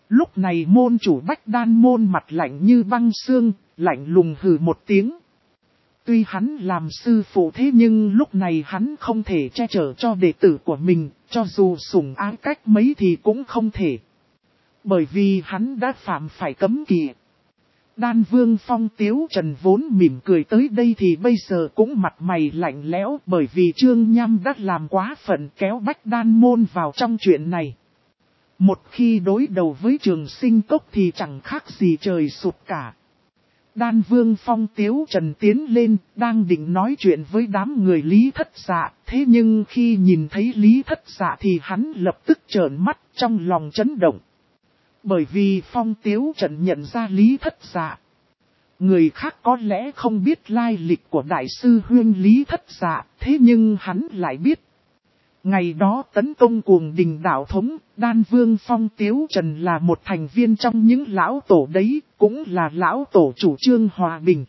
Lúc này môn chủ Bách Đan môn mặt lạnh như băng xương, lạnh lùng hừ một tiếng. Tuy hắn làm sư phụ thế nhưng lúc này hắn không thể che chở cho đệ tử của mình, cho dù sủng ái cách mấy thì cũng không thể. Bởi vì hắn đã phạm phải cấm kỵ. Đan Vương Phong Tiếu Trần vốn mỉm cười tới đây thì bây giờ cũng mặt mày lạnh lẽo bởi vì Trương Nham đã làm quá phận kéo Bách Đan môn vào trong chuyện này. Một khi đối đầu với Trường Sinh Cốc thì chẳng khác gì trời sụp cả. Đan Vương Phong Tiếu Trần tiến lên, đang định nói chuyện với đám người Lý Thất Dạ, thế nhưng khi nhìn thấy Lý Thất Dạ thì hắn lập tức trợn mắt trong lòng chấn động. Bởi vì Phong Tiếu Trần nhận ra Lý Thất Dạ. Người khác có lẽ không biết lai lịch của Đại sư Huyên Lý Thất Dạ, thế nhưng hắn lại biết. Ngày đó tấn công Cuồng Đình đạo thống, Đan Vương Phong Tiếu Trần là một thành viên trong những lão tổ đấy, cũng là lão tổ chủ trương hòa bình.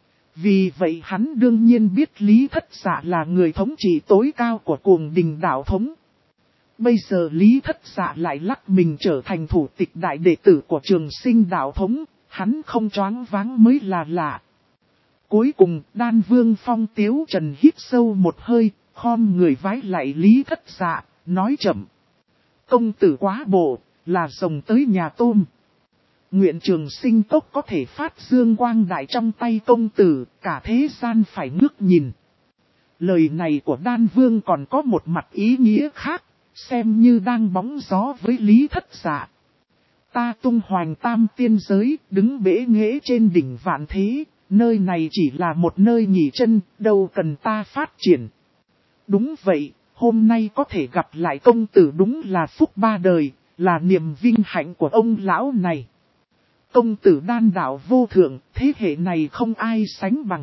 Vì vậy hắn đương nhiên biết Lý Thất Dạ là người thống trị tối cao của Cuồng Đình đạo thống. Bây giờ Lý Thất Dạ lại lắc mình trở thành thủ tịch đại đệ tử của Trường Sinh đạo thống, hắn không choáng váng mới là lạ. Cuối cùng Đan Vương Phong Tiếu Trần hít sâu một hơi, khom người vái lại Lý Thất Dạ, nói chậm. Công tử quá bộ, là rồng tới nhà tôm. Nguyện Trường Sinh Cốc có thể phát dương quang đại trong tay công tử, cả thế gian phải ngước nhìn. Lời này của Đan Vương còn có một mặt ý nghĩa khác, xem như đang bóng gió với Lý Thất Dạ. Ta tung hoành tam tiên giới, đứng bể nghễ trên đỉnh vạn thế, nơi này chỉ là một nơi nghỉ chân, đâu cần ta phát triển. Đúng vậy, hôm nay có thể gặp lại công tử đúng là phúc ba đời, là niềm vinh hạnh của ông lão này. Công tử đan đạo vô thượng, thế hệ này không ai sánh bằng.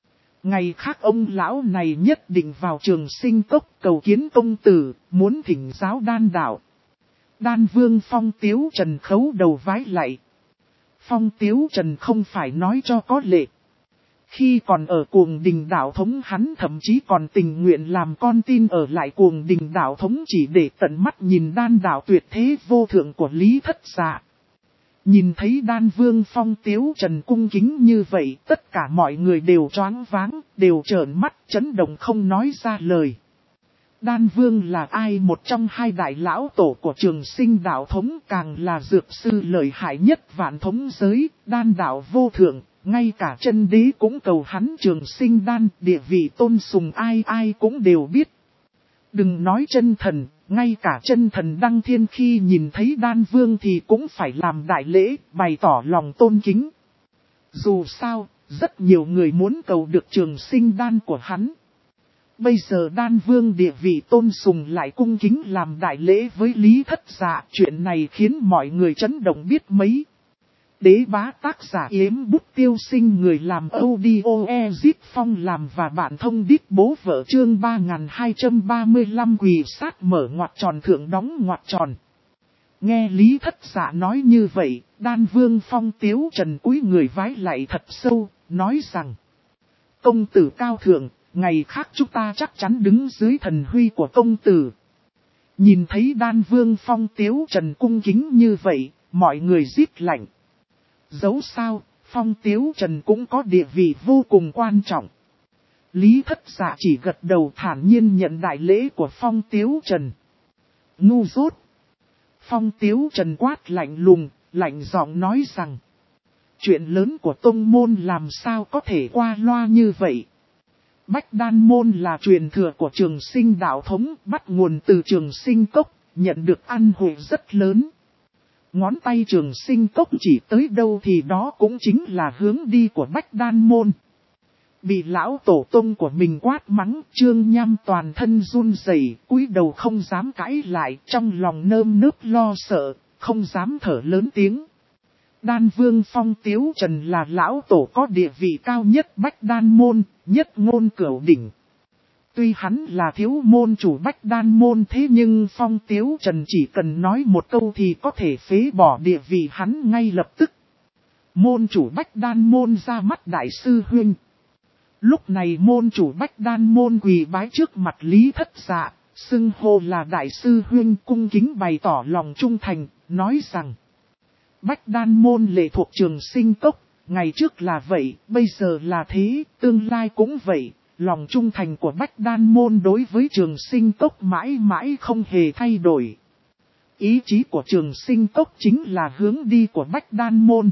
Ngày khác ông lão này nhất định vào Trường Sinh Cốc cầu kiến công tử, muốn thỉnh giáo đan đạo. Đan Vương Phong Tiếu Trần khấu đầu vái lạy. Phong Tiếu Trần không phải nói cho có lệ. Khi còn ở Cuồng Đình đạo thống hắn thậm chí còn tình nguyện làm con tin ở lại Cuồng Đình đạo thống chỉ để tận mắt nhìn đan đạo tuyệt thế vô thượng của Lý Thất Dạ. Nhìn thấy Đan Vương Phong Tiếu Trần cung kính như vậy, tất cả mọi người đều choáng váng, đều trợn mắt chấn động không nói ra lời. Đan Vương là ai? Một trong hai đại lão tổ của Trường Sinh đạo thống, càng là dược sư lợi hại nhất vạn thống giới, đan đạo vô thượng, ngay cả chân đế cũng cầu hắn Trường Sinh đan, địa vị tôn sùng ai ai cũng đều biết. Đừng nói chân thần, ngay cả chân thần Đăng Thiên khi nhìn thấy Đan Vương thì cũng phải làm đại lễ, bày tỏ lòng tôn kính. Dù sao, rất nhiều người muốn cầu được Trường Sinh đan của hắn. Bây giờ Đan Vương địa vị tôn sùng lại cung kính làm đại lễ với Lý Thất Dạ, chuyện này khiến mọi người chấn động biết mấy. Đế bá tác giả Yếm Bút Tiêu Sinh, người làm audio Ezit Phong làm và bạn thông đít bố vợ chương 3235 quỳ sát mở ngoặc tròn thượng đóng ngoặc tròn. Nghe Lý Thất Dạ nói như vậy, Đan Vương Phong Tiếu Trần cúi người vái lại thật sâu, nói rằng: công tử cao thượng, ngày khác chúng ta chắc chắn đứng dưới thần huy của công tử. Nhìn thấy Đan Vương Phong Tiếu Trần cung kính như vậy, mọi người rít lạnh. Dẫu sao, Phong Tiếu Trần cũng có địa vị vô cùng quan trọng. Lý Thất Dạ chỉ gật đầu thản nhiên nhận đại lễ của Phong Tiếu Trần. Ngu dốt. Phong Tiếu Trần quát lạnh lùng, lạnh giọng nói rằng: chuyện lớn của tông môn làm sao có thể qua loa như vậy. Bách Đan môn là truyền thừa của Trường Sinh đạo thống, bắt nguồn từ Trường Sinh Cốc, nhận được ăn hội rất lớn. Ngón tay Trường Sinh Cốc chỉ tới đâu thì đó cũng chính là hướng đi của Bách Đan môn. Bị lão tổ tông của mình quát mắng, Trương Nham toàn thân run rẩy, cúi đầu không dám cãi lại, trong lòng nơm nớp lo sợ, không dám thở lớn tiếng. Đan Vương Phong Tiếu Trần là lão tổ có địa vị cao nhất Bách Đan môn, nhất ngôn cửu đỉnh. Tuy hắn là thiếu môn chủ Bách Đan môn thế nhưng Phong Tiếu Trần chỉ cần nói một câu thì có thể phế bỏ địa vị hắn ngay lập tức. Môn chủ Bách Đan môn ra mắt Đại sư Huynh. Lúc này môn chủ Bách Đan môn quỳ bái trước mặt Lý Thất Dạ, xưng hô là Đại sư Huynh, cung kính bày tỏ lòng trung thành, nói rằng: Bách Đan môn lệ thuộc Trường Sinh Cốc, ngày trước là vậy, bây giờ là thế, tương lai cũng vậy. Lòng trung thành của Bách Đan môn đối với Trường Sinh Cốc mãi mãi không hề thay đổi. Ý chí của Trường Sinh Cốc chính là hướng đi của Bách Đan môn.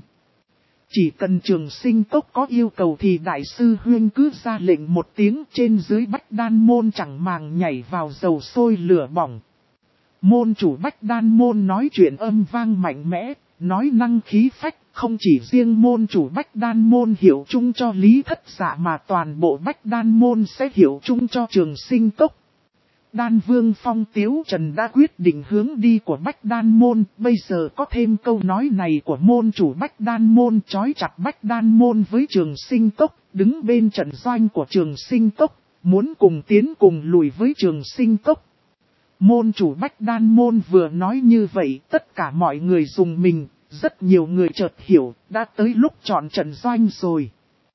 Chỉ cần Trường Sinh Cốc có yêu cầu thì Đại sư Huyên cứ ra lệnh một tiếng, trên dưới Bách Đan môn chẳng màng nhảy vào dầu sôi lửa bỏng. Môn chủ Bách Đan môn nói chuyện âm vang mạnh mẽ, nói năng khí phách, không chỉ riêng môn chủ Bách Đan môn hiểu chung cho Lý Thất Dạ mà toàn bộ Bách Đan môn sẽ hiểu chung cho Trường Sinh Cốc. Đan Vương Phong Tiếu Trần đã quyết định hướng đi của Bách Đan môn, bây giờ có thêm câu nói này của môn chủ Bách Đan môn trói chặt Bách Đan môn với Trường Sinh Cốc, đứng bên trận doanh của Trường Sinh Cốc, muốn cùng tiến cùng lùi với Trường Sinh Cốc. Môn chủ Bách Đan môn vừa nói như vậy, tất cả mọi người dùng mình, rất nhiều người chợt hiểu, đã tới lúc chọn trận doanh rồi.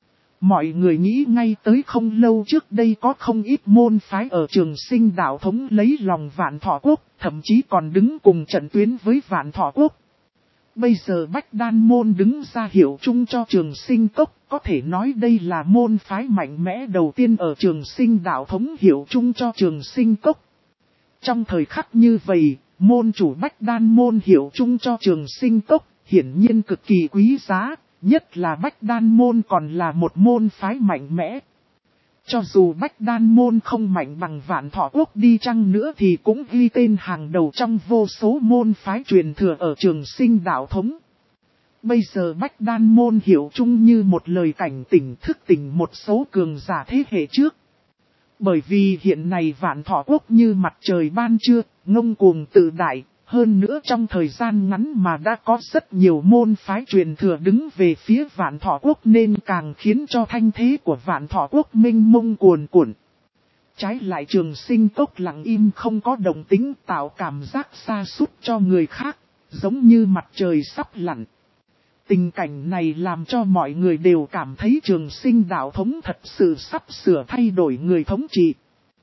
Mọi người nghĩ ngay tới không lâu trước đây có không ít môn phái ở Trường Sinh đạo thống lấy lòng Vạn Thọ Quốc, thậm chí còn đứng cùng trận tuyến với Vạn Thọ Quốc. Bây giờ Bách Đan môn đứng ra hiểu chung cho Trường Sinh Cốc, có thể nói đây là môn phái mạnh mẽ đầu tiên ở Trường Sinh đạo thống hiểu chung cho Trường Sinh Cốc. Trong thời khắc như vậy, môn chủ Bách Đan môn hiểu chung cho Trường Sinh Cốc, hiển nhiên cực kỳ quý giá, nhất là Bách Đan môn còn là một môn phái mạnh mẽ. Cho dù Bách Đan môn không mạnh bằng Vạn Thọ Quốc đi chăng nữa thì cũng ghi tên hàng đầu trong vô số môn phái truyền thừa ở Trường Sinh đạo thống. Bây giờ Bách Đan môn hiểu chung như một lời cảnh tỉnh thức tỉnh một số cường giả thế hệ trước. Bởi vì hiện nay Vạn Thọ Quốc như mặt trời ban trưa, ngông cuồng tự đại, hơn nữa trong thời gian ngắn mà đã có rất nhiều môn phái truyền thừa đứng về phía Vạn Thọ Quốc nên càng khiến cho thanh thế của Vạn Thọ Quốc mênh mông cuồn cuộn. Trái lại Trường Sinh Cốc lặng im không có động tĩnh tạo cảm giác xa sút cho người khác, giống như mặt trời sắp lặn. Tình cảnh này làm cho mọi người đều cảm thấy Trường Sinh đạo thống thật sự sắp sửa thay đổi người thống trị.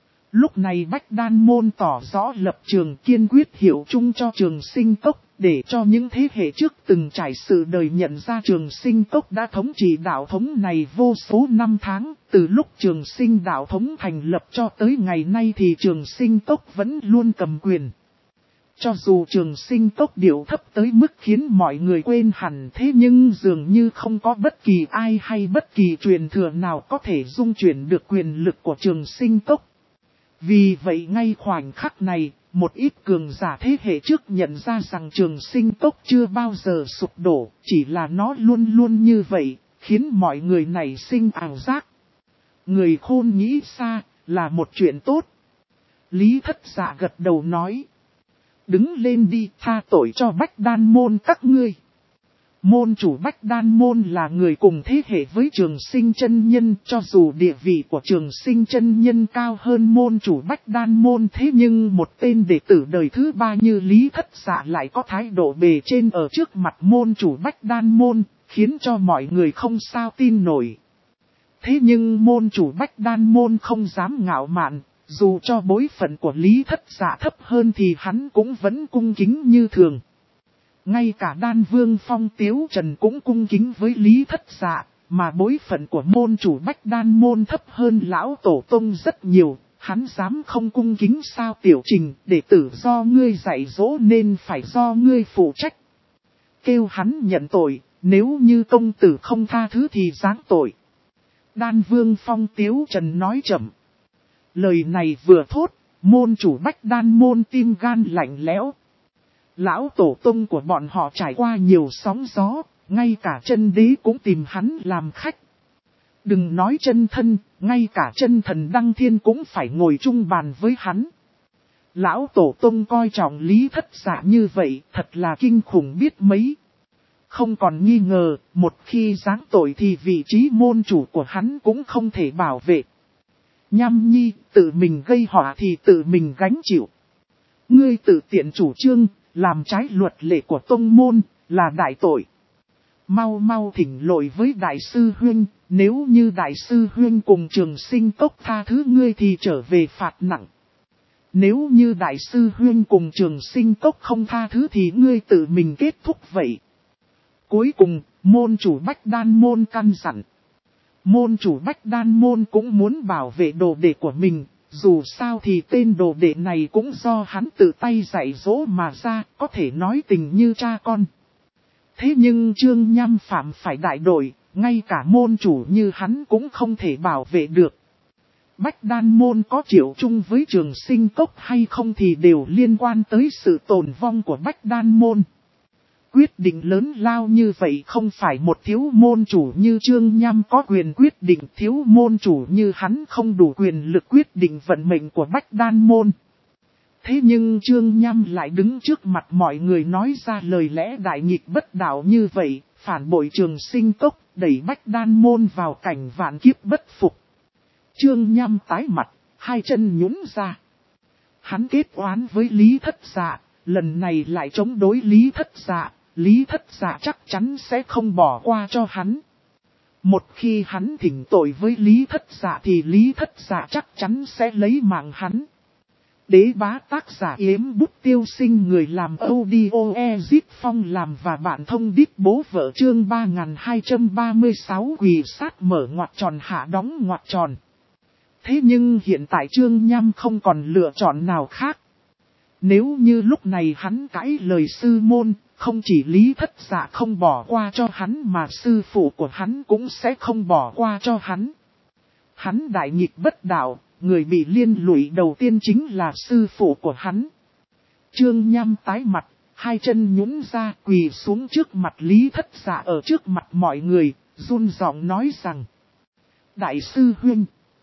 Lúc này Bách Đan môn tỏ rõ lập trường kiên quyết hiểu chung cho Trường Sinh Cốc, để cho những thế hệ trước từng trải sự đời nhận ra Trường Sinh Cốc đã thống trị đạo thống này vô số năm tháng, từ lúc Trường Sinh đạo thống thành lập cho tới ngày nay thì Trường Sinh Cốc vẫn luôn cầm quyền. Cho dù Trường Sinh Cốc điệu thấp tới mức khiến mọi người quên hẳn thế nhưng dường như không có bất kỳ ai hay bất kỳ truyền thừa nào có thể dung chuyển được quyền lực của Trường Sinh Cốc. Vì vậy ngay khoảnh khắc này, một ít cường giả thế hệ trước nhận ra rằng Trường Sinh Cốc chưa bao giờ sụp đổ, chỉ là nó luôn luôn như vậy, khiến mọi người nảy sinh ảo giác. Người khôn nghĩ xa, là một chuyện tốt. Lý Thất Dạ gật đầu nói. Đứng lên đi, tha tội cho Bách Đan môn các ngươi. Môn chủ Bách Đan môn là người cùng thế hệ với Trường Sinh chân nhân, cho dù địa vị của Trường Sinh chân nhân cao hơn môn chủ Bách Đan môn thế nhưng một tên đệ tử đời thứ ba như Lý Thất Dạ lại có thái độ bề trên ở trước mặt môn chủ Bách Đan môn, khiến cho mọi người không sao tin nổi. Thế nhưng môn chủ Bách Đan môn không dám ngạo mạn, dù cho bối phận của Lý Thất Dạ thấp hơn thì hắn cũng vẫn cung kính như thường. Ngay cả Đan Vương Phong Tiếu Trần cũng cung kính với Lý Thất Dạ, mà bối phận của môn chủ Bách Đan môn thấp hơn lão tổ tông rất nhiều, hắn dám không cung kính sao? Tiểu Trình, đệ tử do ngươi dạy dỗ nên phải do ngươi phụ trách. Kêu hắn nhận tội, nếu như công tử không tha thứ thì giáng tội. Đan Vương Phong Tiếu Trần nói chậm. Lời này vừa thốt, môn chủ Bách Đan môn tim gan lạnh lẽo. Lão tổ tông của bọn họ trải qua nhiều sóng gió, ngay cả chân đế cũng tìm hắn làm khách. Đừng nói chân thân, ngay cả chân thần Đăng Thiên cũng phải ngồi chung bàn với hắn. Lão tổ tông coi trọng Lý Thất Dạ như vậy, thật là kinh khủng biết mấy. Không còn nghi ngờ, một khi giáng tội thì vị trí môn chủ của hắn cũng không thể bảo vệ. Nham Nhi, tự mình gây họa thì tự mình gánh chịu. Ngươi tự tiện chủ trương, làm trái luật lệ của tông môn, là đại tội. Mau mau thỉnh lỗi với Đại sư Huynh, nếu như Đại sư Huynh cùng Trường Sinh Cốc tha thứ ngươi thì trở về phạt nặng. Nếu như Đại sư Huynh cùng Trường Sinh Cốc không tha thứ thì ngươi tự mình kết thúc vậy. Cuối cùng, môn chủ Bách Đan Môn căn dặn. Môn chủ Bách Đan Môn cũng muốn bảo vệ đồ đệ của mình, dù sao thì tên đồ đệ này cũng do hắn tự tay dạy dỗ mà ra, có thể nói tình như cha con. Thế nhưng Trương Nham phạm phải đại đội, ngay cả môn chủ như hắn cũng không thể bảo vệ được. Bách Đan Môn có chịu chung với Trường Sinh Cốc hay không thì đều liên quan tới sự tồn vong của Bách Đan Môn. Quyết định lớn lao như vậy không phải một thiếu môn chủ như Trương Nham có quyền quyết định, thiếu môn chủ như hắn không đủ quyền lực quyết định vận mệnh của Bách Đan Môn. Thế nhưng Trương Nham lại đứng trước mặt mọi người nói ra lời lẽ đại nghịch bất đạo như vậy, phản bội Trường Sinh Cốc, đẩy Bách Đan Môn vào cảnh vạn kiếp bất phục. Trương Nham tái mặt, hai chân nhũn ra. Hắn kết oán với Lý Thất Dạ, lần này lại chống đối Lý Thất Dạ, Lý Thất Dạ chắc chắn sẽ không bỏ qua cho hắn. Một khi hắn thỉnh tội với Lý Thất Dạ thì Lý Thất Dạ chắc chắn sẽ lấy mạng hắn. Đế bá tác giả Yếm Bút Tiêu Sinh, người làm audio Ezip Phong làm và bạn thông điệp bố vợ, chương 3236 quỳ sát mở ngoặc tròn hạ đóng ngoặc tròn. Thế nhưng hiện tại Trương Nham không còn lựa chọn nào khác. Nếu như lúc này hắn cãi lời sư môn, không chỉ Lý Thất Dạ không bỏ qua cho hắn mà sư phụ của hắn cũng sẽ không bỏ qua cho hắn. Hắn đại nghịch bất đạo, người bị liên lụy đầu tiên chính là sư phụ của hắn. Trương Nham tái mặt, hai chân nhũn ra quỳ xuống trước mặt Lý Thất Dạ ở trước mặt mọi người, run giọng nói rằng: Đại sư huynh,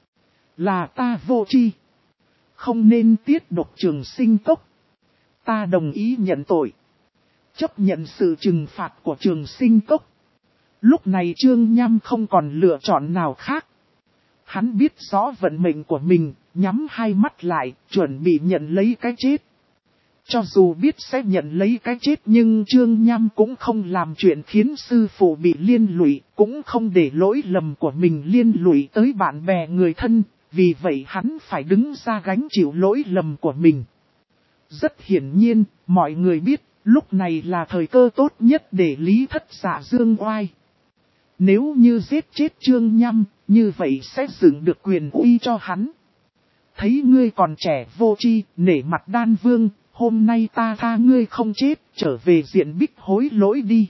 là ta vô tri, không nên tiết độc Trường Sinh Cốc. Ta đồng ý nhận tội, chấp nhận sự trừng phạt của Trường Sinh Cốc. Lúc này Trương Nham không còn lựa chọn nào khác. Hắn biết rõ vận mệnh của mình, nhắm hai mắt lại, chuẩn bị nhận lấy cái chết. Cho dù biết sẽ nhận lấy cái chết nhưng Trương Nham cũng không làm chuyện khiến sư phụ bị liên lụy, cũng không để lỗi lầm của mình liên lụy tới bạn bè người thân, vì vậy hắn phải đứng ra gánh chịu lỗi lầm của mình. Rất hiển nhiên, mọi người biết, lúc này là thời cơ tốt nhất để Lý Thất Dạ dương oai. Nếu như giết chết Trương Nham, như vậy sẽ dựng được quyền uy cho hắn. Thấy ngươi còn trẻ vô tri, nể mặt Đan Vương, hôm nay ta tha ngươi không chết, trở về diện Bích hối lỗi đi.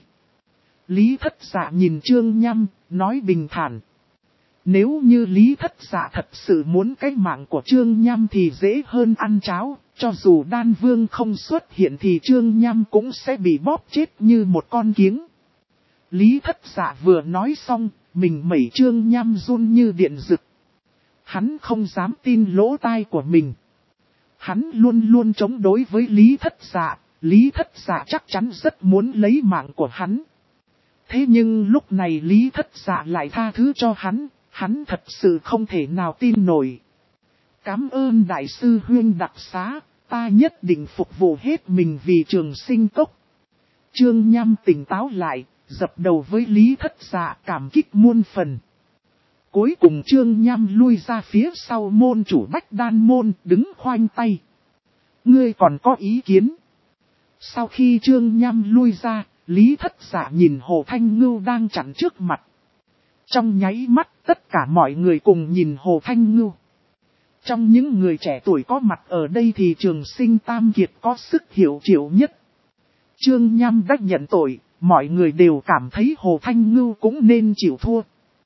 Lý Thất Dạ nhìn Trương Nham, nói bình thản. Nếu như Lý Thất Dạ thật sự muốn cái mạng của Trương Nham thì dễ hơn ăn cháo, cho dù Đan Vương không xuất hiện thì Trương Nham cũng sẽ bị bóp chết như một con kiếng. Lý Thất Dạ vừa nói xong, mình mẩy Trương Nham run như điện rực. Hắn không dám tin lỗ tai của mình. Hắn luôn luôn chống đối với Lý Thất Dạ, Lý Thất Dạ chắc chắn rất muốn lấy mạng của hắn. Thế nhưng lúc này Lý Thất Dạ lại tha thứ cho hắn thật sự không thể nào tin nổi. Cảm ơn đại sư huynh đặc xá, ta nhất định phục vụ hết mình vì Trường Sinh Cốc. Trương Nham tỉnh táo lại, dập đầu với Lý Thất Dạ cảm kích muôn phần. Cuối cùng Trương Nham lui ra phía sau môn chủ Bách Đan Môn, đứng khoanh tay. Ngươi còn có ý kiến? Sau khi Trương Nham lui ra, Lý Thất Dạ nhìn Hồ Thanh Ngưu đang chặn trước mặt. Trong nháy mắt, tất cả mọi người cùng nhìn Hồ Thanh Ngưu. Trong những người trẻ tuổi có mặt ở đây thì Trường Sinh Tam Kiệt có sức hiểu triệu nhất. Trương Nham đã nhận tội, mọi người đều cảm thấy Hồ Thanh Ngưu cũng nên chịu thua.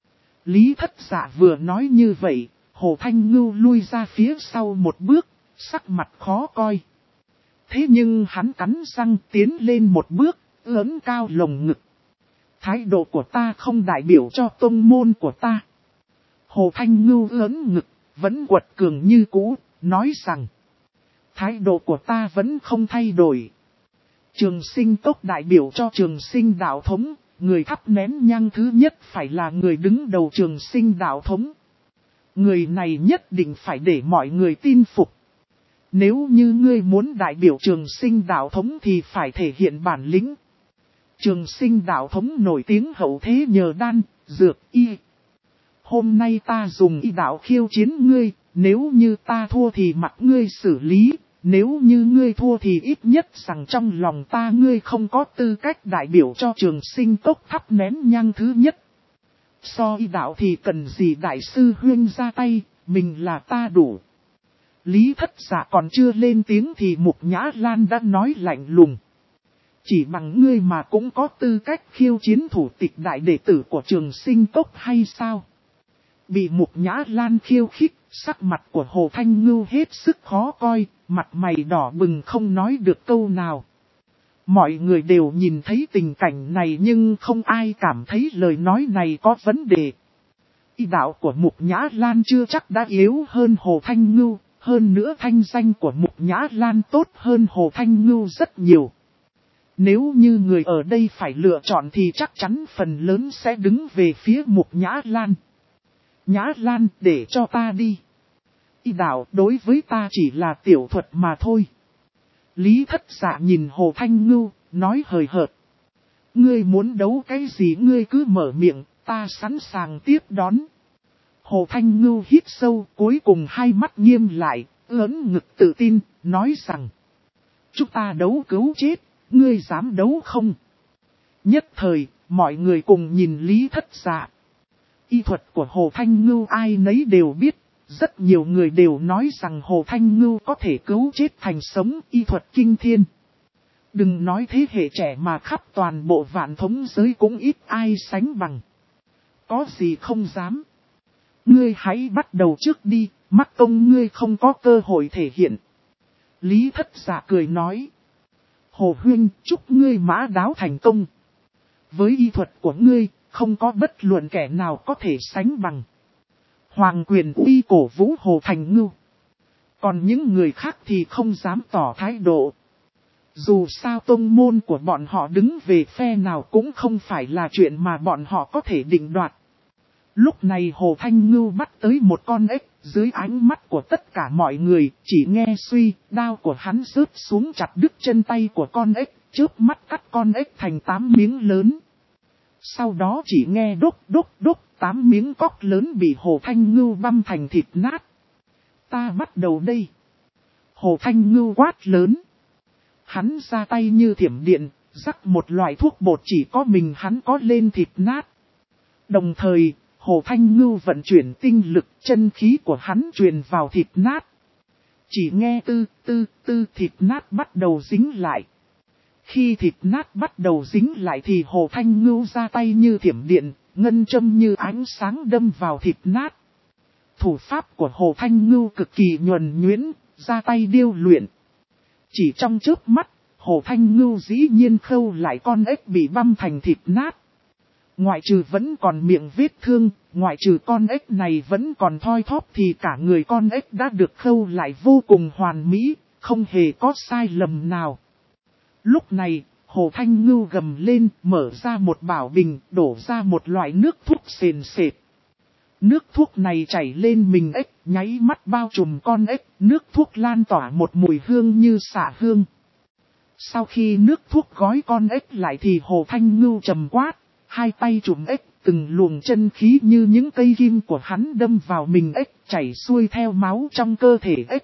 Lý Thất Dạ vừa nói như vậy, Hồ Thanh Ngưu lui ra phía sau một bước, sắc mặt khó coi. Thế nhưng hắn cắn răng tiến lên một bước, ưỡn cao lồng ngực. Thái độ của ta không đại biểu cho tông môn của ta. Hồ Thanh Ngưu ưỡn ngực, vẫn quật cường như cũ, nói rằng: thái độ của ta vẫn không thay đổi. Trường Sinh Cốc đại biểu cho Trường Sinh đạo thống, người thắp nén nhang thứ nhất phải là người đứng đầu Trường Sinh đạo thống. Người này nhất định phải để mọi người tin phục. Nếu như ngươi muốn đại biểu Trường Sinh đạo thống thì phải thể hiện bản lĩnh. Trường Sinh đạo thống nổi tiếng hậu thế nhờ đan, dược, y. Hôm nay ta dùng y đạo khiêu chiến ngươi, nếu như ta thua thì mặc ngươi xử lý, Nếu như ngươi thua thì ít nhất rằng trong lòng ta ngươi không có tư cách đại biểu cho Trường Sinh Cốc thắp nén nhang thứ nhất. So y đạo thì cần gì đại sư huynh ra tay, mình là ta đủ. Lý Thất Dạ còn chưa lên tiếng thì Mục Nhã Lan đã nói lạnh lùng. Chỉ bằng ngươi mà cũng có tư cách khiêu chiến thủ tịch đại đệ tử của Trường Sinh Cốc hay sao? Bị Mục Nhã Lan khiêu khích, sắc mặt của Hồ Thanh Ngưu hết sức khó coi, mặt mày đỏ bừng không nói được câu nào. Mọi người đều nhìn thấy tình cảnh này nhưng không ai cảm thấy lời nói này có vấn đề. Y đạo của Mục Nhã Lan chưa chắc đã yếu hơn Hồ Thanh Ngưu, hơn nữa thanh danh của Mục Nhã Lan tốt hơn Hồ Thanh Ngưu rất nhiều. Nếu như người ở đây phải lựa chọn thì chắc chắn phần lớn sẽ đứng về phía Mục Nhã Lan. Nhã Lan, để cho ta đi. Y đạo đối với ta chỉ là tiểu thuật mà thôi. Lý Thất Dạ nhìn Hồ Thanh Ngưu, nói hời hợt. Ngươi muốn đấu cái gì ngươi cứ mở miệng, ta sẵn sàng tiếp đón. Hồ Thanh Ngưu hít sâu, cuối cùng hai mắt nghiêm lại, ớn ngực tự tin, nói rằng. Chúng ta đấu cứu chết, ngươi dám đấu không? Nhất thời, mọi người cùng nhìn Lý Thất Dạ. Y thuật của Hồ Thanh Ngưu ai nấy đều biết, rất nhiều người đều nói rằng Hồ Thanh Ngưu có thể cứu chết thành sống, y thuật kinh thiên. Đừng nói thế hệ trẻ mà khắp toàn bộ vạn thống giới cũng ít ai sánh bằng. Có gì không dám. Ngươi hãy bắt đầu trước đi, mắc công ngươi không có cơ hội thể hiện. Lý Thất Dạ cười nói. Hồ Huynh, chúc ngươi mã đáo thành công. Với y thuật của ngươi, không có bất luận kẻ nào có thể sánh bằng. Hoàng Quyền uy cổ vũ Hồ Thanh Ngưu. Còn những người khác thì không dám tỏ thái độ. Dù sao tông môn của bọn họ đứng về phe nào cũng không phải là chuyện mà bọn họ có thể định đoạt. Lúc này Hồ Thanh Ngưu bắt tới một con ếch, dưới ánh mắt của tất cả mọi người, chỉ nghe suy, đao của hắn rớt xuống chặt đứt chân tay của con ếch, chớp mắt cắt con ếch thành 8 miếng lớn. Sau đó chỉ nghe đúc đúc đúc, 8 miếng cóc lớn bị Hồ Thanh Ngưu băm thành thịt nát. Ta bắt đầu đây. Hồ Thanh Ngưu quát lớn. Hắn ra tay như thiểm điện, rắc một loại thuốc bột chỉ có mình hắn có lên thịt nát. Đồng thời, Hồ Thanh Ngưu vận chuyển tinh lực, chân khí của hắn truyền vào thịt nát. Chỉ nghe tư thịt nát bắt đầu dính lại. Khi thịt nát bắt đầu dính lại thì Hồ Thanh Ngưu ra tay như thiểm điện, ngân châm như ánh sáng đâm vào thịt nát. Thủ pháp của Hồ Thanh Ngưu cực kỳ nhuần nhuyễn, ra tay điêu luyện. Chỉ trong chớp mắt, Hồ Thanh Ngưu dĩ nhiên khâu lại con ếch bị băm thành thịt nát. Ngoại trừ vẫn còn miệng vết thương, ngoại trừ con ếch này vẫn còn thoi thóp thì cả người con ếch đã được khâu lại vô cùng hoàn mỹ, không hề có sai lầm nào. Lúc này, Hồ Thanh Ngưu gầm lên, mở ra một bảo bình, đổ ra một loại nước thuốc sền sệt. Nước thuốc này chảy lên mình ếch, nháy mắt bao trùm con ếch, nước thuốc lan tỏa một mùi hương như xạ hương. Sau khi nước thuốc gói con ếch lại thì Hồ Thanh Ngưu trầm quát, hai tay trùm ếch, từng luồng chân khí như những cây kim của hắn đâm vào mình ếch, chảy xuôi theo máu trong cơ thể ếch.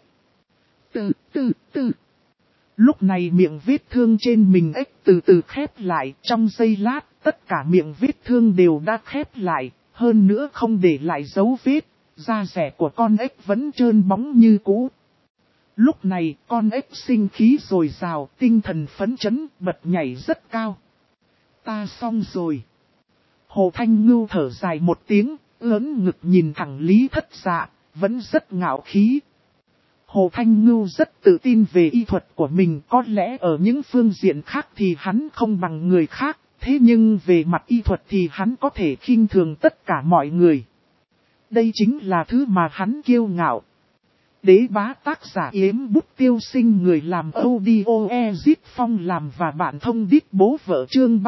Từ. Lúc này miệng vết thương trên mình ếch từ từ khép lại, trong giây lát, tất cả miệng vết thương đều đã khép lại, hơn nữa không để lại dấu vết, da rẻ của con ếch vẫn trơn bóng như cũ. Lúc này, con ếch sinh khí dồi dào, tinh thần phấn chấn, bật nhảy rất cao. Ta xong rồi. Hồ Thanh Ngưu thở dài một tiếng, ớn ngực nhìn thẳng Lý Thất Dạ, vẫn rất ngạo khí. Hồ Thanh Ngưu rất tự tin về y thuật của mình, có lẽ ở những phương diện khác thì hắn không bằng người khác, thế nhưng về mặt y thuật thì hắn có thể khinh thường tất cả mọi người. Đây chính là thứ mà hắn kiêu ngạo. Đế bá tác giả Yếm Bút Tiêu Sinh, người làm audio Ezit Phong làm và bạn thông đít bố vợ, chương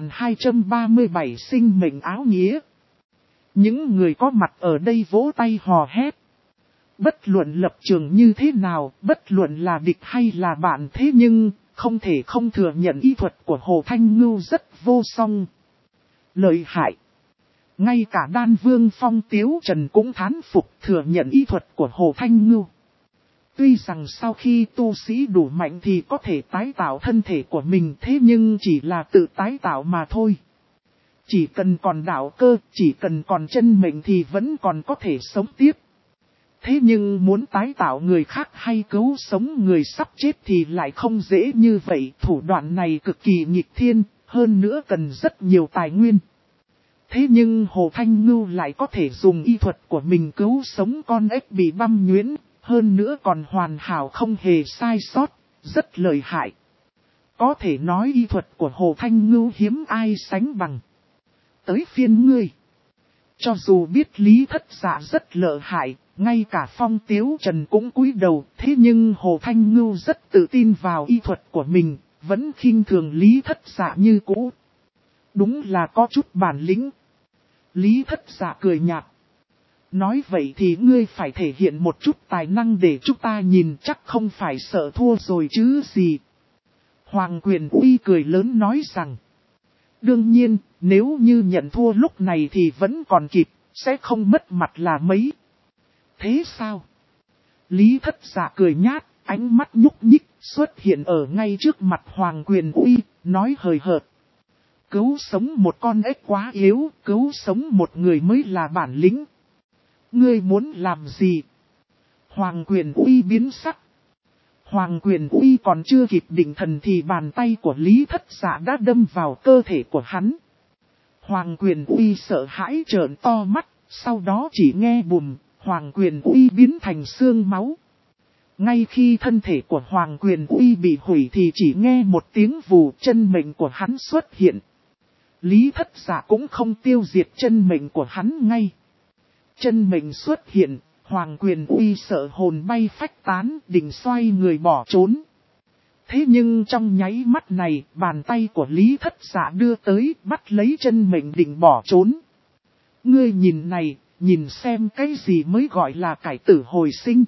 3237 sinh mệnh áo nghĩa. Những người có mặt ở đây vỗ tay hò hét. Bất luận lập trường như thế nào, bất luận là địch hay là bạn, thế nhưng không thể không thừa nhận y thuật của Hồ Thanh Ngưu rất vô song. Lợi hại. Ngay cả Đan Vương Phong Tiếu Trần cũng thán phục thừa nhận y thuật của Hồ Thanh Ngưu. Tuy rằng sau khi tu sĩ đủ mạnh thì có thể tái tạo thân thể của mình, thế nhưng chỉ là tự tái tạo mà thôi. Chỉ cần còn đạo cơ, chỉ cần còn chân mệnh thì vẫn còn có thể sống tiếp. Thế nhưng muốn tái tạo người khác hay cứu sống người sắp chết thì lại không dễ như vậy. Thủ đoạn này cực kỳ nghịch thiên, hơn nữa cần rất nhiều tài nguyên. Thế nhưng Hồ Thanh Ngưu lại có thể dùng y thuật của mình cứu sống con ếch bị băm nhuyễn, hơn nữa còn hoàn hảo không hề sai sót, rất lợi hại. Có thể nói y thuật của Hồ Thanh Ngưu hiếm ai sánh bằng. Tới phiên ngươi. Cho dù biết Lý Thất Dạ rất lợi hại, ngay cả Phong Tiếu Trần cũng cúi đầu, thế nhưng Hồ Thanh Ngưu rất tự tin vào y thuật của mình, vẫn khinh thường Lý Thất Dạ như cũ. Đúng là có chút bản lĩnh. Lý Thất Dạ cười nhạt. Nói vậy thì ngươi phải thể hiện một chút tài năng để chúng ta nhìn, chắc không phải sợ thua rồi chứ gì. Hoàng Quyền Uy cười lớn nói rằng. Đương nhiên, nếu như nhận thua lúc này thì vẫn còn kịp, sẽ không mất mặt là mấy. Thế sao? Lý Thất Dạ cười nhát, ánh mắt nhúc nhích, xuất hiện ở ngay trước mặt Hoàng Quyền Uy, nói hời hợt. Cứu sống một con ếch quá yếu, cứu sống một người mới là bản lĩnh. Ngươi muốn làm gì? Hoàng Quyền Uy biến sắc. Hoàng Quyền Uy còn chưa kịp định thần thì bàn tay của Lý Thất Dạ đã đâm vào cơ thể của hắn. Hoàng Quyền Uy sợ hãi trợn to mắt, sau đó chỉ nghe bùm, Hoàng Quyền Uy biến thành xương máu. Ngay khi thân thể của Hoàng Quyền Uy bị hủy thì chỉ nghe một tiếng vù, chân mệnh của hắn xuất hiện. Lý Thất Dạ cũng không tiêu diệt chân mệnh của hắn ngay. Chân mệnh xuất hiện, Hoàng Quyền Uy sợ hồn bay phách tán, định xoay người bỏ trốn. Thế nhưng trong nháy mắt này, bàn tay của Lý Thất Dạ đưa tới, bắt lấy chân mệnh định bỏ trốn. Ngươi nhìn này, nhìn xem cái gì mới gọi là cải tử hồi sinh.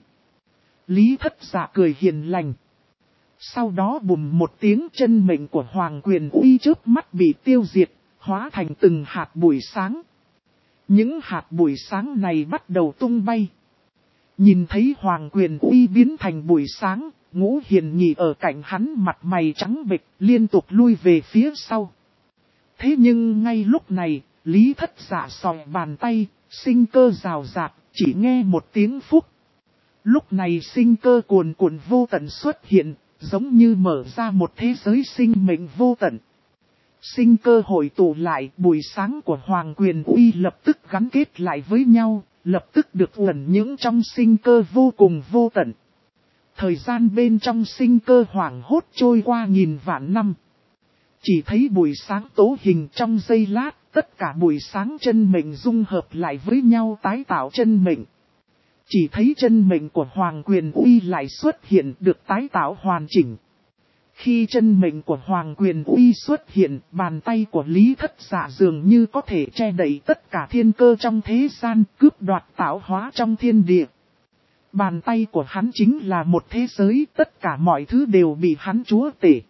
Lý Thất Dạ cười hiền lành. Sau đó bùm một tiếng, chân mệnh của Hoàng Quyền Uy chớp mắt bị tiêu diệt, hóa thành từng hạt bụi sáng. Những hạt bụi sáng này bắt đầu tung bay. Nhìn thấy Hoàng Quyền Uy biến thành bụi sáng, Ngũ Hiền Nhị ở cạnh hắn mặt mày trắng bệch, liên tục lui về phía sau. Thế nhưng ngay lúc này, Lý Thất Dạ sòi bàn tay, sinh cơ rào rạt, chỉ nghe một tiếng phúc. Lúc này sinh cơ cuồn cuộn vô tận xuất hiện, giống như mở ra một thế giới sinh mệnh vô tận. Sinh cơ hội tụ lại, bùi sáng của Hoàng Quyền Uy lập tức gắn kết lại với nhau, lập tức được ẩn những trong sinh cơ vô cùng vô tận. Thời gian bên trong sinh cơ hoảng hốt trôi qua nghìn vạn năm. Chỉ thấy bùi sáng tố hình trong giây lát, tất cả bùi sáng chân mệnh dung hợp lại với nhau tái tạo chân mệnh. Chỉ thấy chân mệnh của Hoàng Quyền Uy lại xuất hiện được tái tạo hoàn chỉnh. Khi chân mệnh của Hoàng Quyền Uy xuất hiện, bàn tay của Lý Thất Dạ dường như có thể che đậy tất cả thiên cơ trong thế gian, cướp đoạt tạo hóa trong thiên địa. Bàn tay của hắn chính là một thế giới, tất cả mọi thứ đều bị hắn chúa tể.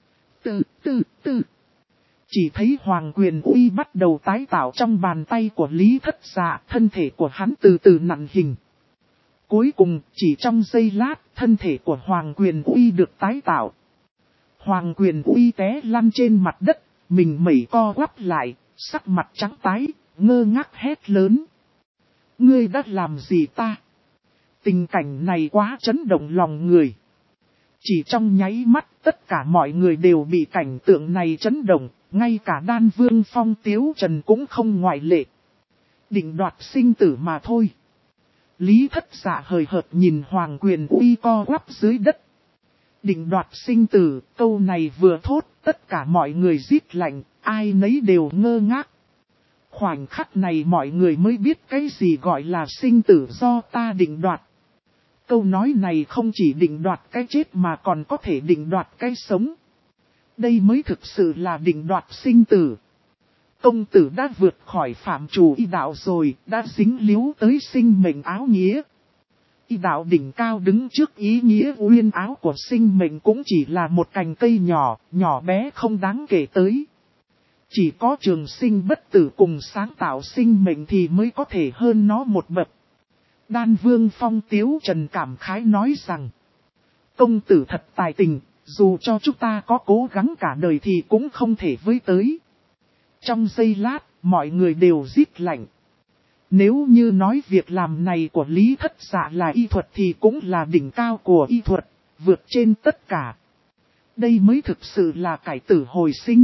Chỉ thấy Hoàng Quyền Uy bắt đầu tái tạo trong bàn tay của Lý Thất Dạ, thân thể của hắn từ từ nặn hình. Cuối cùng, chỉ trong giây lát, thân thể của Hoàng Quyền Uy được tái tạo. Hoàng Quyền Uy té lăn trên mặt đất, mình mẩy co quắp lại, sắc mặt trắng tái, ngơ ngác hét lớn. Ngươi đã làm gì ta? Tình cảnh này quá chấn động lòng người. Chỉ trong nháy mắt, tất cả mọi người đều bị cảnh tượng này chấn động, ngay cả Đan Vương Phong Tiếu Trần cũng không ngoại lệ. Định đoạt sinh tử mà thôi. Lý Thất Dạ hời hợt nhìn Hoàng Quyền Uy co quắp dưới đất. Định đoạt sinh tử, câu này vừa thốt, tất cả mọi người rít lạnh, ai nấy đều ngơ ngác. Khoảnh khắc này mọi người mới biết cái gì gọi là sinh tử do ta định đoạt. Câu nói này không chỉ định đoạt cái chết mà còn có thể định đoạt cái sống. Đây mới thực sự là định đoạt sinh tử. Công tử đã vượt khỏi phạm trù y đạo rồi, đã dính líu tới sinh mệnh áo nghĩa. Y đạo đỉnh cao đứng trước ý nghĩa uyên áo của sinh mệnh cũng chỉ là một cành cây nhỏ, nhỏ bé không đáng kể tới. Chỉ có trường sinh bất tử cùng sáng tạo sinh mệnh thì mới có thể hơn nó một bậc. Đan Vương Phong Tiếu Trần cảm khái nói rằng, công tử thật tài tình, dù cho chúng ta có cố gắng cả đời thì cũng không thể với tới. Trong giây lát, mọi người đều rít lạnh. Nếu như nói việc làm này của Lý Thất Dạ là y thuật thì cũng là đỉnh cao của y thuật, vượt trên tất cả. Đây mới thực sự là cải tử hồi sinh.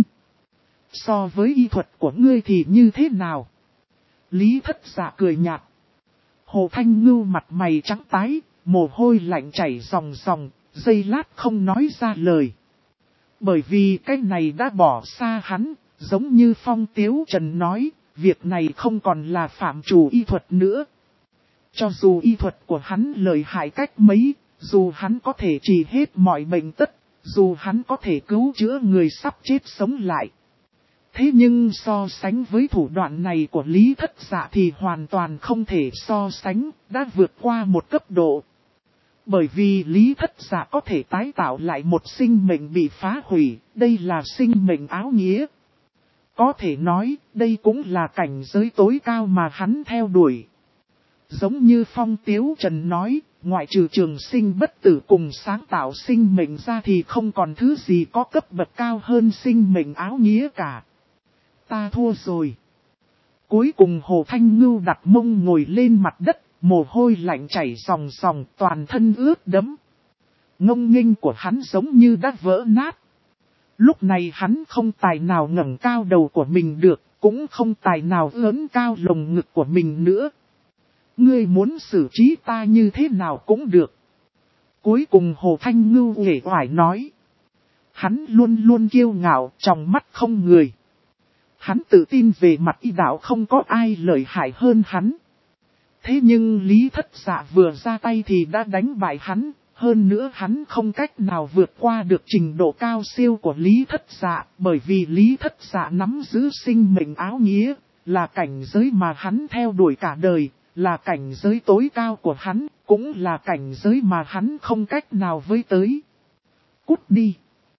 So với y thuật của ngươi thì như thế nào? Lý Thất Dạ cười nhạt. Hồ Thanh Ngưu mặt mày trắng tái, mồ hôi lạnh chảy ròng ròng, giây lát không nói ra lời. Bởi vì cái này đã bỏ xa hắn, giống như Phong Tiếu Trần nói, việc này không còn là phạm trù y thuật nữa. Cho dù y thuật của hắn lợi hại cách mấy, dù hắn có thể trị hết mọi bệnh tật, dù hắn có thể cứu chữa người sắp chết sống lại. Thế nhưng so sánh với thủ đoạn này của Lý Thất Dạ thì hoàn toàn không thể so sánh, đã vượt qua một cấp độ. Bởi vì Lý Thất Dạ có thể tái tạo lại một sinh mệnh bị phá hủy, đây là sinh mệnh áo nghĩa. Có thể nói, đây cũng là cảnh giới tối cao mà hắn theo đuổi. Giống như Phong Tiếu Trần nói, ngoại trừ trường sinh bất tử cùng sáng tạo sinh mệnh ra thì không còn thứ gì có cấp bậc cao hơn sinh mệnh áo nghĩa cả. Ta thua rồi. Cuối cùng Hồ Thanh Ngưu đặt mông ngồi lên mặt đất, mồ hôi lạnh chảy ròng ròng, toàn thân ướt đẫm. Ngông nghênh của hắn giống như đã vỡ nát. Lúc này hắn không tài nào ngẩng cao đầu của mình được, cũng không tài nào ưỡn cao lồng ngực của mình nữa. Ngươi muốn xử trí ta như thế nào cũng được. Cuối cùng Hồ Thanh Ngưu uể oải nói. Hắn luôn luôn kiêu ngạo, trong mắt không người. Hắn tự tin về mặt y đạo không có ai lợi hại hơn hắn. Thế nhưng Lý Thất Dạ vừa ra tay thì đã đánh bại hắn. Hơn nữa hắn không cách nào vượt qua được trình độ cao siêu của Lý Thất Dạ. Bởi vì Lý Thất Dạ nắm giữ sinh mệnh áo nghĩa, là cảnh giới mà hắn theo đuổi cả đời, là cảnh giới tối cao của hắn, cũng là cảnh giới mà hắn không cách nào với tới. Cút đi!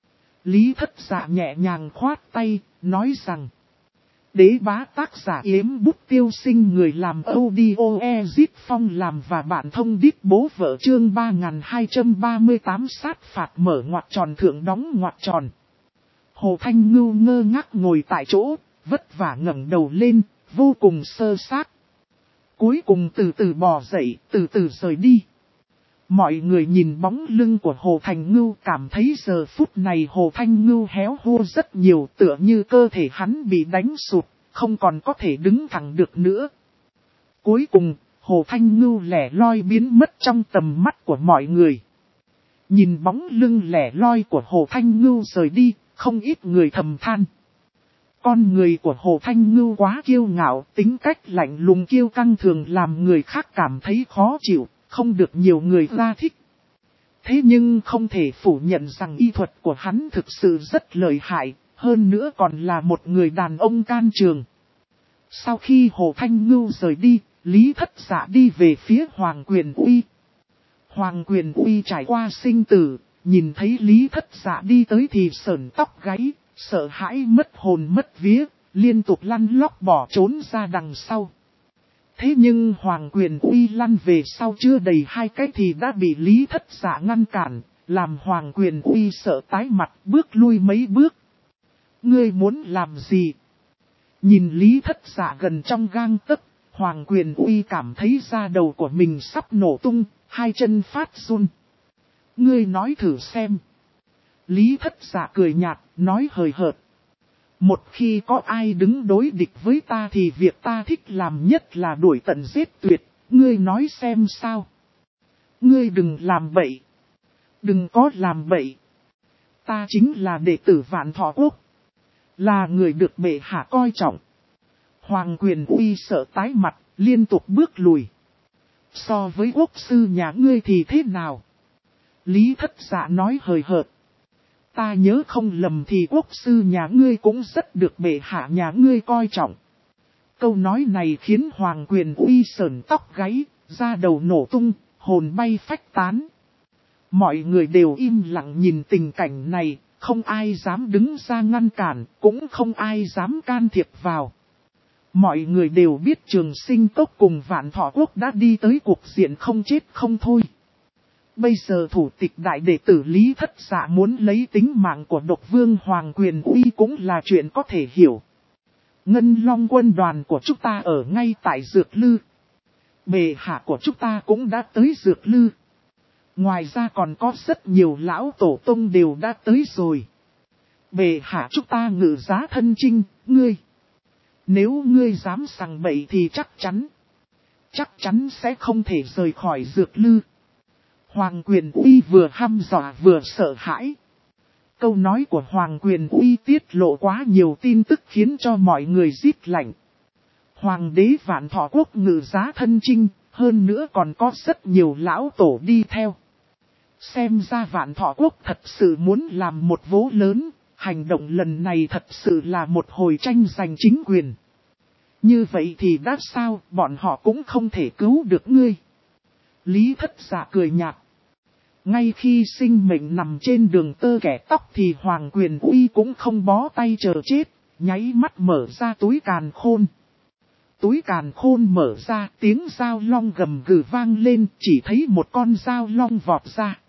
Lý Thất Dạ nhẹ nhàng khoát tay, nói rằng. Đế bá tác giả Yếm Bút Tiêu Sinh người làm audio Ezit Phong làm và bạn thông đít bố vợ chương 3238 sát phạt mở ngoặc tròn thượng đóng ngoặc tròn. Hồ Thanh Ngưu ngơ ngác ngồi tại chỗ, vất vả ngẩng đầu lên, vô cùng sơ xác. Cuối cùng từ từ bò dậy, từ từ rời đi. Mọi người nhìn bóng lưng của Hồ Thanh Ngưu cảm thấy giờ phút này Hồ Thanh Ngưu héo hô rất nhiều, tựa như cơ thể hắn bị đánh sụt, không còn có thể đứng thẳng được nữa. Cuối cùng, Hồ Thanh Ngưu lẻ loi biến mất trong tầm mắt của mọi người. Nhìn bóng lưng lẻ loi của Hồ Thanh Ngưu rời đi, không ít người thầm than. Con người của Hồ Thanh Ngưu quá kiêu ngạo, tính cách lạnh lùng kiêu căng thường làm người khác cảm thấy khó chịu. Không được nhiều người ra thích. Thế nhưng không thể phủ nhận rằng y thuật của hắn thực sự rất lợi hại, hơn nữa còn là một người đàn ông can trường. Sau khi Hồ Thanh Ngưu rời đi, Lý Thất Dạ đi về phía Hoàng Quyền Uy. Hoàng Quyền Uy trải qua sinh tử, nhìn thấy Lý Thất Dạ đi tới thì sởn tóc gáy, sợ hãi mất hồn mất vía, liên tục lăn lóc bỏ trốn ra đằng sau. Thế nhưng Hoàng Quyền Uy lăn về sau chưa đầy 2 cái thì đã bị Lý Thất Dạ ngăn cản, làm Hoàng Quyền Uy sợ tái mặt bước lui mấy bước. Ngươi muốn làm gì? Nhìn Lý Thất Dạ gần trong gang tấc, Hoàng Quyền Uy cảm thấy da đầu của mình sắp nổ tung, hai chân phát run. Ngươi nói thử xem. Lý Thất Dạ cười nhạt, nói hời hợt. Một khi có ai đứng đối địch với ta thì việc ta thích làm nhất là đuổi tận giết tuyệt, ngươi nói xem sao. Ngươi đừng làm bậy. Đừng có làm bậy. Ta chính là đệ tử Vạn Thọ Quốc. Là người được bệ hạ coi trọng. Hoàng Quyền Uy sợ tái mặt, liên tục bước lùi. So với quốc sư nhà ngươi thì thế nào? Lý Thất Dạ nói hời hợt. Ta nhớ không lầm thì quốc sư nhà ngươi cũng rất được bệ hạ nhà ngươi coi trọng. Câu nói này khiến Hoàng Quyền Uy sởn tóc gáy, da đầu nổ tung, hồn bay phách tán. Mọi người đều im lặng nhìn tình cảnh này, không ai dám đứng ra ngăn cản, cũng không ai dám can thiệp vào. Mọi người đều biết Trường Sinh Cốc cùng Vạn Thọ Quốc đã đi tới cuộc diện không chết không thôi. Bây giờ thủ tịch đại đệ tử Lý Thất Dạ muốn lấy tính mạng của độc vương Hoàng Quyền Uy cũng là chuyện có thể hiểu. Ngân Long quân đoàn của chúng ta ở ngay tại Dược Lư. Bệ hạ của chúng ta cũng đã tới Dược Lư. Ngoài ra còn có rất nhiều lão tổ tông đều đã tới rồi. Bệ hạ chúng ta ngự giá thân chinh, ngươi. Nếu ngươi dám sằng bậy thì chắc chắn sẽ không thể rời khỏi Dược Lư. Hoàng Quyền Uy vừa hăm dọa vừa sợ hãi. Câu nói của Hoàng Quyền Uy tiết lộ quá nhiều tin tức khiến cho mọi người rít lạnh. Hoàng đế Vạn Thọ Quốc ngự giá thân chinh, hơn nữa còn có rất nhiều lão tổ đi theo. Xem ra Vạn Thọ Quốc thật sự muốn làm một vố lớn, hành động lần này thật sự là một hồi tranh giành chính quyền. Như vậy thì đã sao, bọn họ cũng không thể cứu được ngươi. Lý Thất Dạ cười nhạt. Ngay khi sinh mệnh nằm trên đường tơ kẻ tóc thì Hoàng Quyền Uy cũng không bó tay chờ chết, nháy mắt mở ra túi càn khôn. Túi càn khôn mở ra, tiếng dao long gầm gừ vang lên, chỉ thấy một con dao long vọt ra.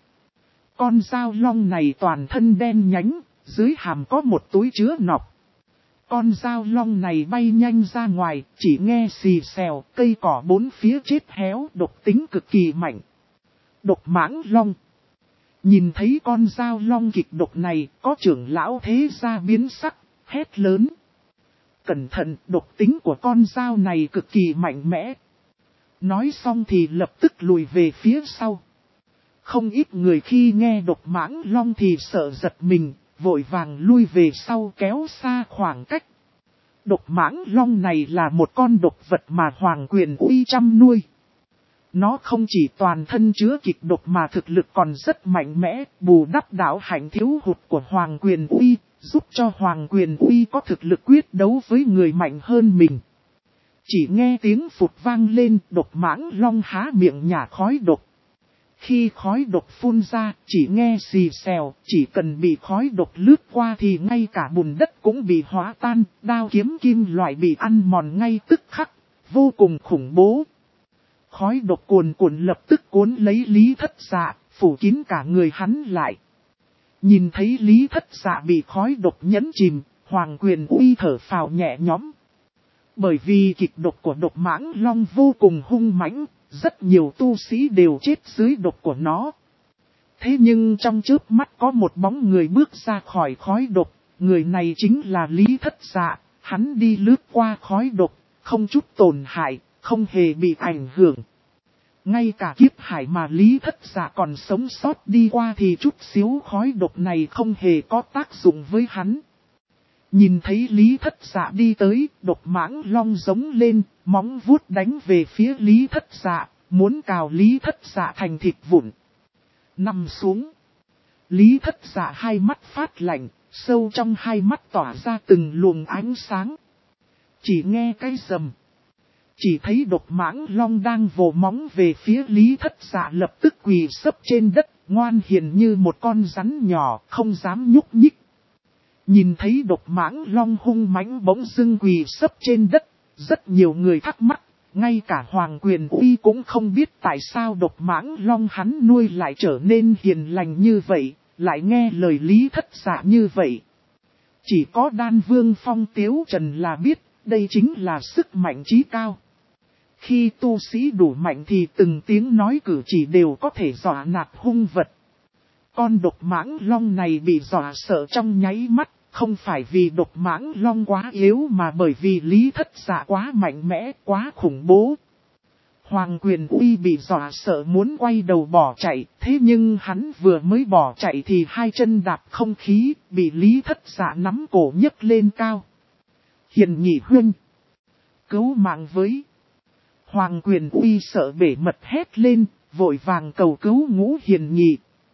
Con dao long này toàn thân đen nhánh, dưới hàm có một túi chứa nọc. Con dao long này bay nhanh ra ngoài, chỉ nghe xì xèo, cây cỏ bốn phía chết héo, độc tính cực kỳ mạnh. Độc mãng long. Nhìn thấy con dao long kịch độc này, có trưởng lão thế gia biến sắc, hét lớn. Cẩn thận, độc tính của con dao này cực kỳ mạnh mẽ. Nói xong thì lập tức lùi về phía sau. Không ít người khi nghe độc mãng long thì sợ giật mình, vội vàng lui về sau kéo xa khoảng cách. Độc mãng long này là một con độc vật mà Hoàng Quyền Uy chăm nuôi. Nó không chỉ toàn thân chứa kịch độc mà thực lực còn rất mạnh mẽ, bù đắp đạo hạnh thiếu hụt của Hoàng Quyền Uy, giúp cho Hoàng Quyền Uy có thực lực quyết đấu với người mạnh hơn mình. Chỉ nghe tiếng phụt vang lên, độc mãng long há miệng nhả khói độc. Khi khói độc phun ra, chỉ nghe xì xèo, chỉ cần bị khói độc lướt qua thì ngay cả bùn đất cũng bị hóa tan, đao kiếm kim loại bị ăn mòn ngay tức khắc, vô cùng khủng bố. Khói độc cuồn cuộn lập tức cuốn lấy Lý Thất Dạ, phủ kín cả người hắn lại. Nhìn thấy Lý Thất Dạ bị khói độc nhấn chìm, Hoàng Quyền Uy thở phào nhẹ nhõm. Bởi vì kịch độc của độc mãng long vô cùng hung mãnh, rất nhiều tu sĩ đều chết dưới độc của nó. Thế nhưng trong chớp mắt có một bóng người bước ra khỏi khói độc, người này chính là Lý Thất Dạ, hắn đi lướt qua khói độc, không chút tổn hại, không hề bị ảnh hưởng. Ngay cả kiếp hải mà Lý Thất Dạ còn sống sót đi qua thì chút xíu khói độc này không hề có tác dụng với hắn. Nhìn thấy Lý Thất Dạ đi tới, độc mãng long giống lên, móng vuốt đánh về phía Lý Thất Dạ, muốn cào Lý Thất Dạ thành thịt vụn. Nằm xuống. Lý Thất Dạ hai mắt phát lạnh, sâu trong hai mắt tỏa ra từng luồng ánh sáng. Chỉ nghe cái rầm. Chỉ thấy độc mãng long đang vồ móng về phía Lý Thất Dạ lập tức quỳ sấp trên đất, ngoan hiền như một con rắn nhỏ, không dám nhúc nhích. Nhìn thấy độc mãng long hung mãnh bỗng dưng quỳ sấp trên đất, rất nhiều người thắc mắc, ngay cả Hoàng Quyền Uy cũng không biết tại sao độc mãng long hắn nuôi lại trở nên hiền lành như vậy, lại nghe lời Lý Thất Dạ như vậy. Chỉ có Đan Vương Phong Tiếu Trần là biết, đây chính là sức mạnh chí cao. Khi tu sĩ đủ mạnh thì từng tiếng nói cử chỉ đều có thể dọa nạt hung vật. Con độc mãng long này bị dọa sợ trong nháy mắt, không phải vì độc mãng long quá yếu mà bởi vì Lý Thất Dạ quá mạnh mẽ, quá khủng bố. Hoàng Quyền Uy bị dọa sợ muốn quay đầu bỏ chạy, thế nhưng hắn vừa mới bỏ chạy thì hai chân đạp không khí, bị Lý Thất Dạ nắm cổ nhấc lên cao. Hiền nhị huynh, cứu mạng với. Hoàng Quyền Uy sợ bể mật hét lên, vội vàng cầu cứu Ngũ Hiền Nhị.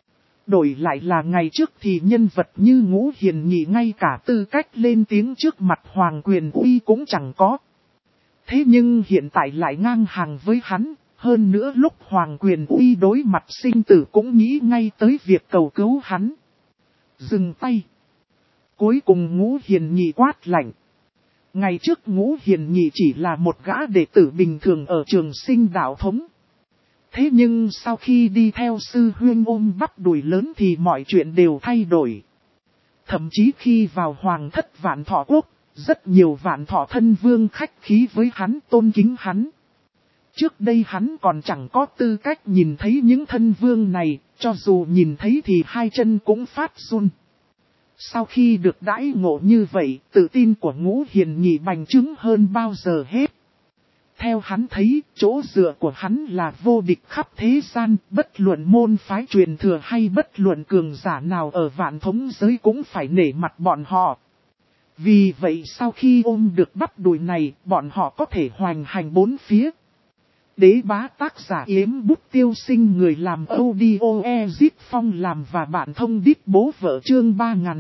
Đổi lại là ngày trước thì nhân vật như Ngũ Hiền Nhị ngay cả tư cách lên tiếng trước mặt Hoàng Quyền Uy cũng chẳng có. Thế nhưng hiện tại lại ngang hàng với hắn, hơn nữa lúc Hoàng Quyền Uy đối mặt sinh tử cũng nghĩ ngay tới việc cầu cứu hắn. Dừng tay. Cuối cùng Ngũ Hiền Nhị quát lạnh. Ngày trước Ngũ Hiền Nhị chỉ là một gã đệ tử bình thường ở Trường Sinh đạo thống. Thế nhưng sau khi đi theo sư huynh ôm bắp đùi lớn thì mọi chuyện đều thay đổi. Thậm chí khi vào Hoàng thất Vạn Thọ Quốc, rất nhiều Vạn Thọ thân vương khách khí với hắn, tôn kính hắn. Trước đây hắn còn chẳng có tư cách nhìn thấy những thân vương này, cho dù nhìn thấy thì hai chân cũng phát run. Sau khi được đãi ngộ như vậy, tự tin của Ngũ Hiền Nhị bành trướng hơn bao giờ hết. Theo hắn thấy, chỗ dựa của hắn là vô địch khắp thế gian, bất luận môn phái truyền thừa hay bất luận cường giả nào ở vạn thống giới cũng phải nể mặt bọn họ. Vì vậy sau khi ôm được bắp đùi này, bọn họ có thể hoành hành bốn phía. Đế bá tác giả Yếm Bút Tiêu Sinh, người làm audio Ezit Phong làm và bạn thông đít bố vợ, chương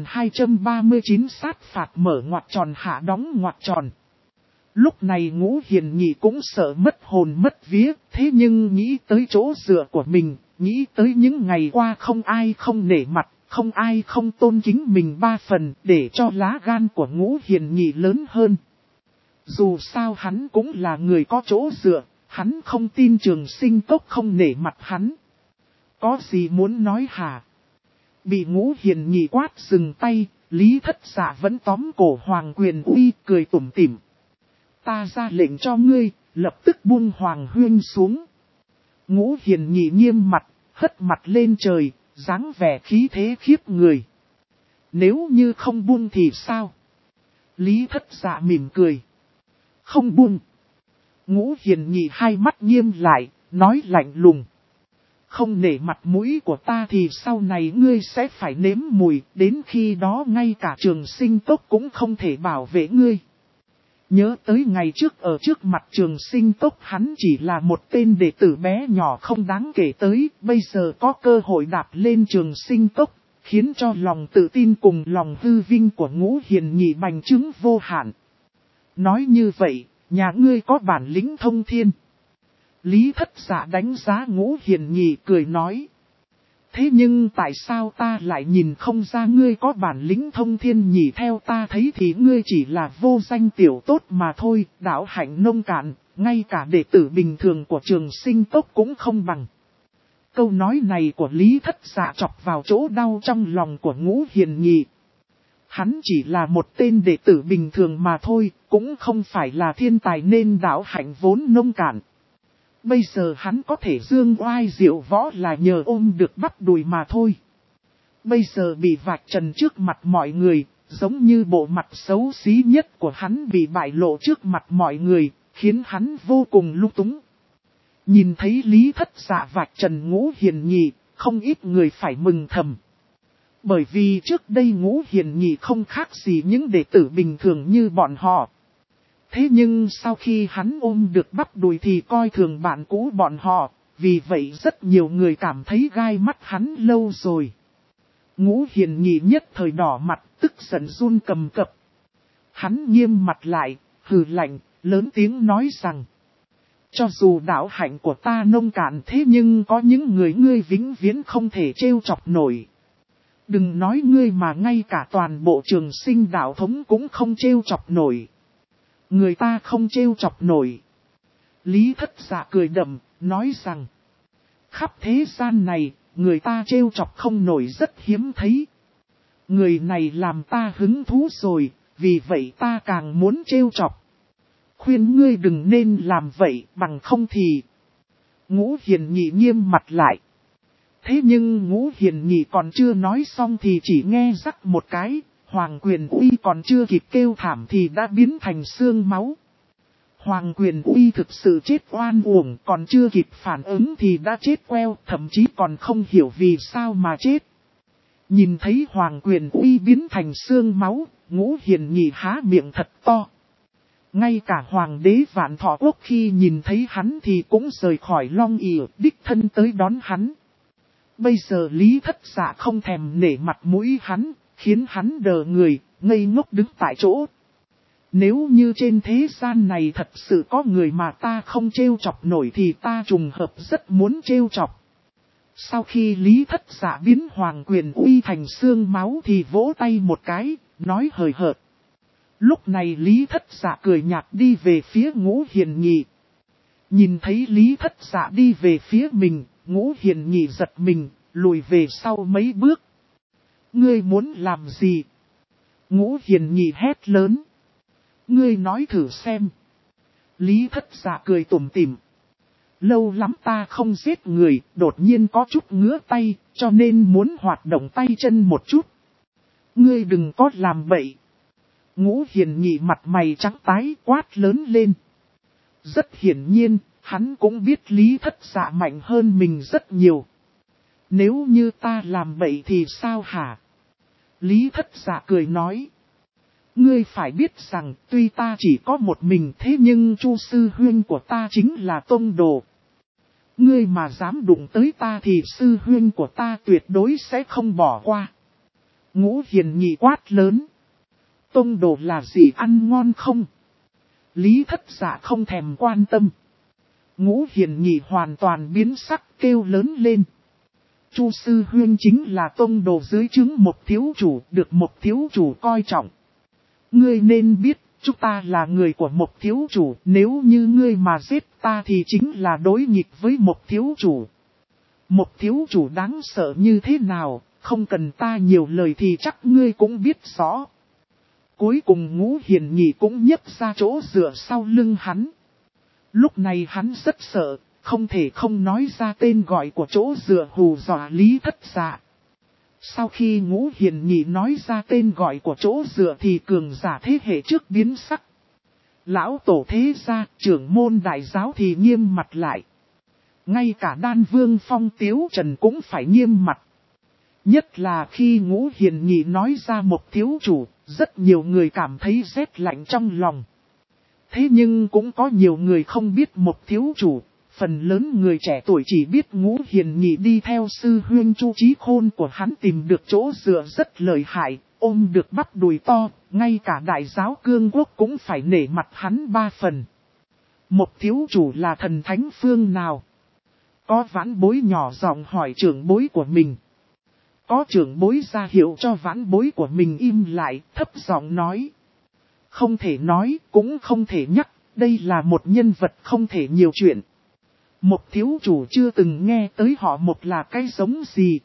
3239 sát phạt mở ngoặc tròn hạ đóng ngoặc tròn. Lúc này Ngũ Hiền Nhị cũng sợ mất hồn mất vía, thế nhưng nghĩ tới chỗ dựa của mình, nghĩ tới những ngày qua không ai không nể mặt, không ai không tôn kính mình ba phần, để cho lá gan của Ngũ Hiền Nhị lớn hơn. Dù sao hắn cũng là người có chỗ dựa, hắn không tin Trường Sinh Cốc không nể mặt hắn. Có gì muốn nói hả? Bị Ngũ Hiền Nhị quát dừng tay, Lý Thất Dạ vẫn tóm cổ Hoàng Quyền Uy, cười tủm tỉm. Ta ra lệnh cho ngươi, lập tức buông Hoàng Huyên xuống. Ngũ Hiền Nhị nghiêm mặt, hất mặt lên trời, dáng vẻ khí thế khiếp người. Nếu như không buông thì sao? Lý Thất Dạ mỉm cười. Không buông. Ngũ Hiền Nhị hai mắt nghiêm lại, nói lạnh lùng. Không nể mặt mũi của ta thì sau này ngươi sẽ phải nếm mùi, đến khi đó ngay cả Trường Sinh Cốc cũng không thể bảo vệ ngươi. Nhớ tới ngày trước ở trước mặt Trường Sinh Cốc hắn chỉ là một tên đệ tử bé nhỏ không đáng kể tới, bây giờ có cơ hội đạp lên Trường Sinh Cốc, khiến cho lòng tự tin cùng lòng hư vinh của Ngũ Hiền Nhị bành trướng vô hạn. Nói như vậy, nhà ngươi có bản lĩnh thông thiên. Lý Thất Dạ đánh giá Ngũ Hiền Nhị cười nói. Thế nhưng tại sao ta lại nhìn không ra ngươi có bản lĩnh thông thiên nhỉ? Theo ta thấy thì ngươi chỉ là vô danh tiểu tốt mà thôi, đạo hạnh nông cạn, ngay cả đệ tử bình thường của Trường Sinh Cốc cũng không bằng. Câu nói này của Lý Thất Dạ chọc vào chỗ đau trong lòng của Ngũ Hiền Nhị. Hắn chỉ là một tên đệ tử bình thường mà thôi, cũng không phải là thiên tài nên đạo hạnh vốn nông cạn. Bây giờ hắn có thể dương oai diệu võ là nhờ ôm được bắp đùi mà thôi. Bây giờ bị vạch trần trước mặt mọi người, giống như bộ mặt xấu xí nhất của hắn bị bại lộ trước mặt mọi người, khiến hắn vô cùng lung túng. Nhìn thấy Lý Thất Dạ vạch trần Ngũ Hiền Nhị, không ít người phải mừng thầm. Bởi vì trước đây Ngũ Hiền Nhị không khác gì những đệ tử bình thường như bọn họ. Thế nhưng sau khi hắn ôm được bắp đùi thì coi thường bạn cũ bọn họ, vì vậy rất nhiều người cảm thấy gai mắt hắn lâu rồi. Ngũ Hiền Nhị nhất thời đỏ mặt, tức giận run cầm cập. Hắn nghiêm mặt lại, hừ lạnh, lớn tiếng nói rằng. Cho dù đạo hạnh của ta nông cạn thế nhưng có những người ngươi vĩnh viễn không thể trêu chọc nổi. Đừng nói ngươi mà ngay cả toàn bộ Trường Sinh đạo thống cũng không trêu chọc nổi. Người ta không trêu chọc nổi. Lý Thất Dạ cười đậm, nói rằng. Khắp thế gian này, người ta trêu chọc không nổi rất hiếm thấy. Người này làm ta hứng thú rồi, vì vậy ta càng muốn trêu chọc. Khuyên ngươi đừng nên làm vậy, bằng không thì. Ngũ Hiền Nhị nghiêm mặt lại. Thế nhưng Ngũ Hiền Nhị còn chưa nói xong thì chỉ nghe rắc một cái. Hoàng Quyền Uy còn chưa kịp kêu thảm thì đã biến thành xương máu. Hoàng Quyền Uy thực sự chết oan uổng, còn chưa kịp phản ứng thì đã chết queo, thậm chí còn không hiểu vì sao mà chết. Nhìn thấy Hoàng Quyền Uy biến thành xương máu, Ngũ Hiền Nhị há miệng thật to. Ngay cả Hoàng đế Vạn Thọ Quốc khi nhìn thấy hắn thì cũng rời khỏi Long ỷ, đích thân tới đón hắn. Bây giờ Lý Thất Dạ không thèm nể mặt mũi hắn, khiến hắn đờ người, ngây ngốc đứng tại chỗ. Nếu như trên thế gian này thật sự có người mà ta không trêu chọc nổi thì ta trùng hợp rất muốn trêu chọc. Sau khi Lý Thất Dạ biến Hoàng Quyền Uy thành xương máu thì vỗ tay một cái, nói hời hợt. Lúc này Lý Thất Dạ cười nhạt đi về phía Ngũ Hiền Nhị. Nhìn thấy Lý Thất Dạ đi về phía mình, Ngũ Hiền Nhị giật mình, lùi về sau mấy bước. Ngươi muốn làm gì? Ngũ Hiền Nhị hét lớn. Ngươi nói thử xem. Lý Thất Dạ cười tủm tỉm. Lâu lắm ta không giết người, đột nhiên có chút ngứa tay, cho nên muốn hoạt động tay chân một chút. Ngươi đừng có làm bậy. Ngũ Hiền Nhị mặt mày trắng tái quát lớn lên. Rất hiển nhiên, hắn cũng biết Lý Thất Dạ mạnh hơn mình rất nhiều. Nếu như ta làm bậy thì sao hả? Lý Thất Dạ cười nói. Ngươi phải biết rằng tuy ta chỉ có một mình thế nhưng Chu sư huynh của ta chính là tông đồ. Ngươi mà dám đụng tới ta thì sư huynh của ta tuyệt đối sẽ không bỏ qua. Ngũ Hiền Nhị quát lớn. Tông đồ là gì ăn ngon không? Lý Thất Dạ không thèm quan tâm. Ngũ Hiền Nhị hoàn toàn biến sắc kêu lớn lên. Chu sư huynh chính là tông đồ dưới trướng một thiếu chủ, được một thiếu chủ coi trọng. Ngươi nên biết, chúng ta là người của một thiếu chủ, nếu như ngươi mà giết ta thì chính là đối nghịch với một thiếu chủ. Một thiếu chủ đáng sợ như thế nào, không cần ta nhiều lời thì chắc ngươi cũng biết rõ. Cuối cùng Ngũ Hiền Nhị cũng nhấc ra chỗ dựa sau lưng hắn. Lúc này hắn rất sợ, không thể không nói ra tên gọi của chỗ dựa hù dọa Lý Thất Dạ. Sau khi Ngũ Hiền Nhị nói ra tên gọi của chỗ dựa thì cường giả thế hệ trước biến sắc. Lão tổ thế gia, trưởng môn đại giáo thì nghiêm mặt lại. Ngay cả Đan Vương Phong Tiếu Trần cũng phải nghiêm mặt. Nhất là khi Ngũ Hiền Nhị nói ra một thiếu chủ, rất nhiều người cảm thấy rét lạnh trong lòng. Thế nhưng cũng có nhiều người không biết một thiếu chủ, phần lớn người trẻ tuổi chỉ biết Ngũ Hiền Nhị đi theo sư huynh Chu Chí Khôn của hắn tìm được chỗ dựa rất lợi hại, ôm được bắp đùi to, ngay cả đại giáo cương quốc cũng phải nể mặt hắn 3 phần. Một thiếu chủ là thần thánh phương nào? Có vãn bối nhỏ giọng hỏi trưởng bối của mình. Có trưởng bối ra hiệu cho vãn bối của mình im lại, thấp giọng nói. Không thể nói, cũng không thể nhắc, đây là một nhân vật không thể nhiều chuyện. Một thiếu chủ chưa từng nghe tới họ một là cái giống gì.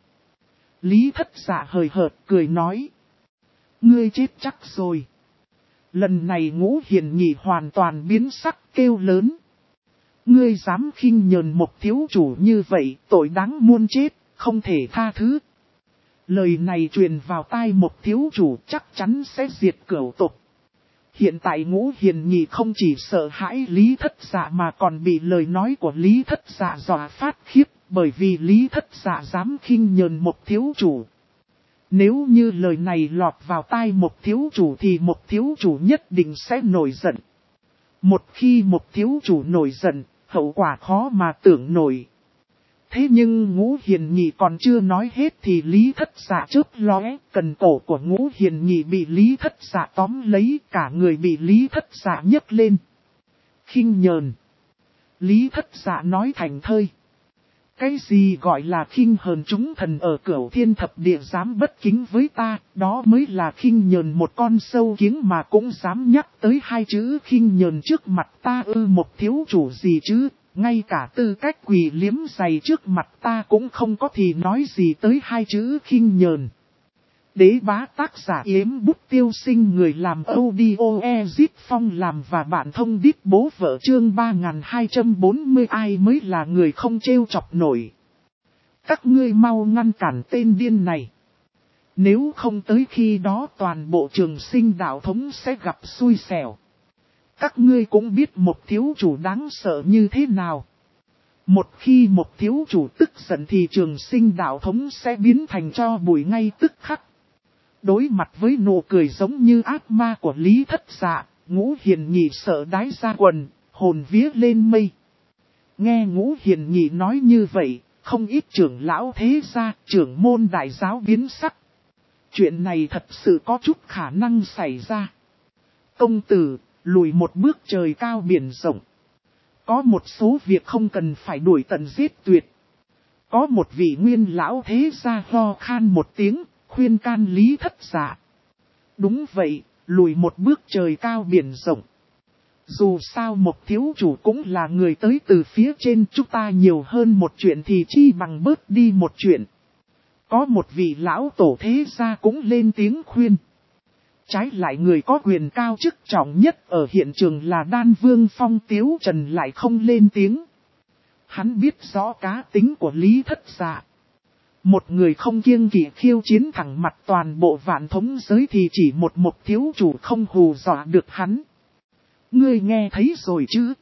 Lý Thất Dạ hời hợt cười nói. Ngươi chết chắc rồi. Lần này Ngũ Hiền Nhị hoàn toàn biến sắc kêu lớn. Ngươi dám khinh nhờn một thiếu chủ như vậy, tội đáng muôn chết, không thể tha thứ. Lời này truyền vào tai một thiếu chủ chắc chắn sẽ diệt cửu tộc. Hiện tại Ngũ Hiền Nhị không chỉ sợ hãi Lý Thất Dạ mà còn bị lời nói của Lý Thất Dạ dọa phát khiếp, bởi vì Lý Thất Dạ dám khinh nhờn một thiếu chủ. Nếu như lời này lọt vào tai một thiếu chủ thì một thiếu chủ nhất định sẽ nổi giận. Một khi một thiếu chủ nổi giận, hậu quả khó mà tưởng nổi. Thế nhưng Ngũ Hiền Nhị còn chưa nói hết thì Lý Thất Dạ chớp lóe, cần cổ của Ngũ Hiền Nhị bị Lý Thất Dạ tóm lấy, cả người bị Lý Thất Dạ nhấc lên. Khinh nhờn. Lý Thất Dạ nói thành thơi. Cái gì gọi là khinh hờn chúng thần ở Cửu Thiên Thập Địa dám bất kính với ta, đó mới là khinh nhờn một con sâu kiếng mà cũng dám nhắc tới hai chữ khinh nhờn trước mặt ta một thiếu chủ gì chứ. Ngay cả tư cách quỳ liếm giày trước mặt ta cũng không có thì nói gì tới hai chữ khinh nhờn. Đế bá tác giả Yếm Bút Tiêu Sinh, người làm audio Ezit Phong làm và bạn thông đít bố vợ chương 3240 ai mới là người không trêu chọc nổi. Các ngươi mau ngăn cản tên điên này. Nếu không tới khi đó toàn bộ Trường Sinh đạo thống sẽ gặp xui xẻo. Các ngươi cũng biết một thiếu chủ đáng sợ như thế nào. Một khi một thiếu chủ tức giận thì Trường Sinh đạo thống sẽ biến thành tro bụi ngay tức khắc. Đối mặt với nụ cười giống như ác ma của Lý Thất Dạ, Ngũ Hiền Nhị sợ đái ra quần, hồn vía lên mây. Nghe Ngũ Hiền Nhị nói như vậy, không ít trưởng lão thế gia, trưởng môn đại giáo biến sắc. Chuyện này thật sự có chút khả năng xảy ra. Công tử, lùi một bước trời cao biển rộng. Có một số việc không cần phải đuổi tận giết tuyệt. Có một vị nguyên lão thế gia ho khan một tiếng, khuyên can Lý Thất Dạ. Đúng vậy, lùi một bước trời cao biển rộng. Dù sao một thiếu chủ cũng là người tới từ phía trên, chúng ta nhiều hơn một chuyện thì chi bằng bớt đi một chuyện. Có một vị lão tổ thế gia cũng lên tiếng khuyên. Trái lại người có quyền cao chức trọng nhất ở hiện trường là Đan Vương Phong Tiếu Trần lại không lên tiếng. Hắn biết rõ cá tính của Lý Thất Dạ. Một người không kiêng kỵ khiêu chiến thẳng mặt toàn bộ vạn thống giới thì chỉ một thiếu chủ không hù dọa được hắn. Ngươi nghe thấy rồi chứ?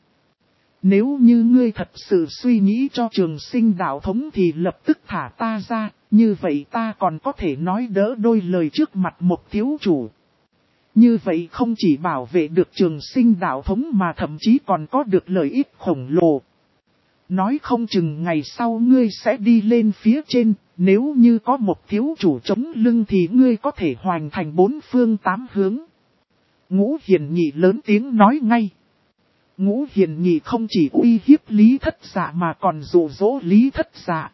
Nếu như ngươi thật sự suy nghĩ cho Trường Sinh đạo thống thì lập tức thả ta ra, như vậy ta còn có thể nói đỡ đôi lời trước mặt một thiếu chủ. Như vậy không chỉ bảo vệ được Trường Sinh đạo thống mà thậm chí còn có được lợi ích khổng lồ. Nói không chừng ngày sau ngươi sẽ đi lên phía trên, nếu như có một thiếu chủ chống lưng thì ngươi có thể hoành thành bốn phương tám hướng. Ngũ Hiền Nhị lớn tiếng nói ngay. Ngũ Hiền Nhị không chỉ uy hiếp Lý Thất Dạ mà còn dụ dỗ Lý Thất Dạ.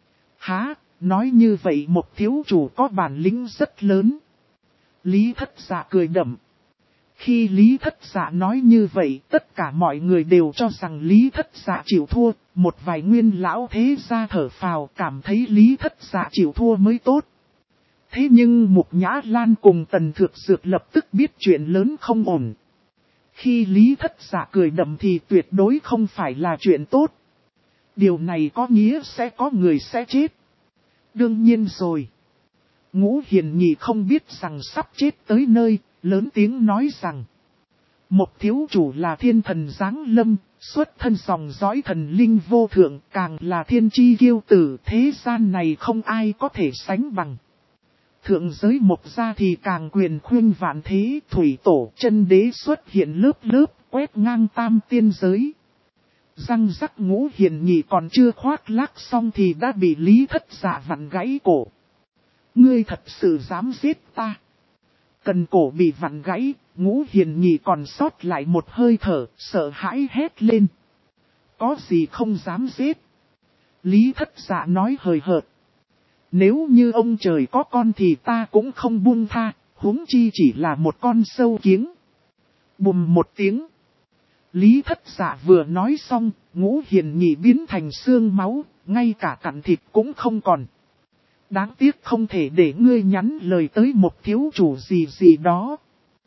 Hả, nói như vậy một thiếu chủ có bản lĩnh rất lớn. Lý Thất Dạ cười đậm. Khi Lý Thất Dạ nói như vậy, tất cả mọi người đều cho rằng Lý Thất Dạ chịu thua. Một vài nguyên lão thế gia thở phào cảm thấy Lý Thất Dạ chịu thua mới tốt. Thế nhưng Mục Nhã Lan cùng Tần Thược Dược lập tức biết chuyện lớn không ổn. Khi Lý Thất Dạ cười đậm thì tuyệt đối không phải là chuyện tốt. Điều này có nghĩa sẽ có người sẽ chết. Đương nhiên rồi. Ngũ Hiền Nhị không biết rằng sắp chết tới nơi, lớn tiếng nói rằng. Một thiếu chủ là thiên thần giáng lâm, xuất thân dòng dõi thần linh vô thượng, càng là thiên chi kiêu tử, thế gian này không ai có thể sánh bằng. Thượng giới Mộc gia thì càng quyền khuynh vạn thế, thủy tổ chân đế xuất hiện lớp lớp, quét ngang tam tiên giới. Răng rắc Ngũ Hiền Nhị còn chưa khoác lác xong thì đã bị Lý Thất Dạ vặn gãy cổ. Ngươi thật sự dám giết ta? Cần cổ bị vặn gãy, Ngũ Hiền Nhị còn sót lại một hơi thở, sợ hãi hét lên. Có gì không dám giết? Lý Thất Dạ nói hời hợt. Nếu như ông trời có con thì ta cũng không buông tha, huống chi chỉ là một con sâu kiếng. Bùm một tiếng. Lý Thất Dạ vừa nói xong, Ngũ Hiền Nhị biến thành xương máu, ngay cả cặn thịt cũng không còn. Đáng tiếc không thể để ngươi nhắn lời tới một thiếu chủ gì đó.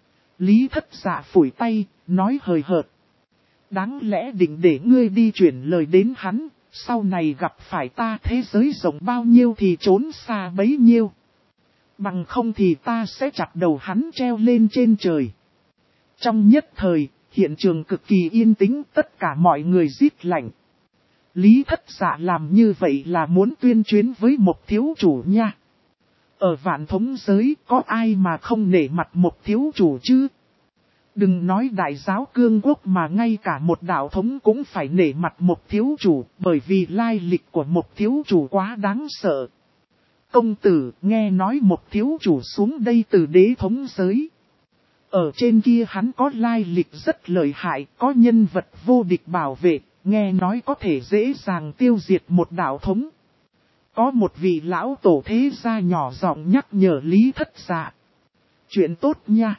Lý Thất Dạ phủi tay, nói hời hợt. Đáng lẽ định để ngươi đi chuyển lời đến hắn, sau này gặp phải ta thế giới rộng bao nhiêu thì trốn xa bấy nhiêu. Bằng không thì ta sẽ chặt đầu hắn treo lên trên trời. Trong nhất thời, hiện trường cực kỳ yên tĩnh, tất cả mọi người rít lạnh. Lý Thất Dạ làm như vậy là muốn tuyên chuyến với một thiếu chủ nha. Ở vạn thống giới có ai mà không nể mặt một thiếu chủ chứ? Đừng nói đại giáo cương quốc mà ngay cả một đạo thống cũng phải nể mặt một thiếu chủ, bởi vì lai lịch của một thiếu chủ quá đáng sợ. Công tử nghe nói một thiếu chủ xuống đây từ đế thống giới. Ở trên kia hắn có lai lịch rất lợi hại, có nhân vật vô địch bảo vệ, nghe nói có thể dễ dàng tiêu diệt một đạo thống. Có một vị lão tổ thế gia nhỏ giọng nhắc nhở Lý Thất Dạ. Chuyện tốt nha.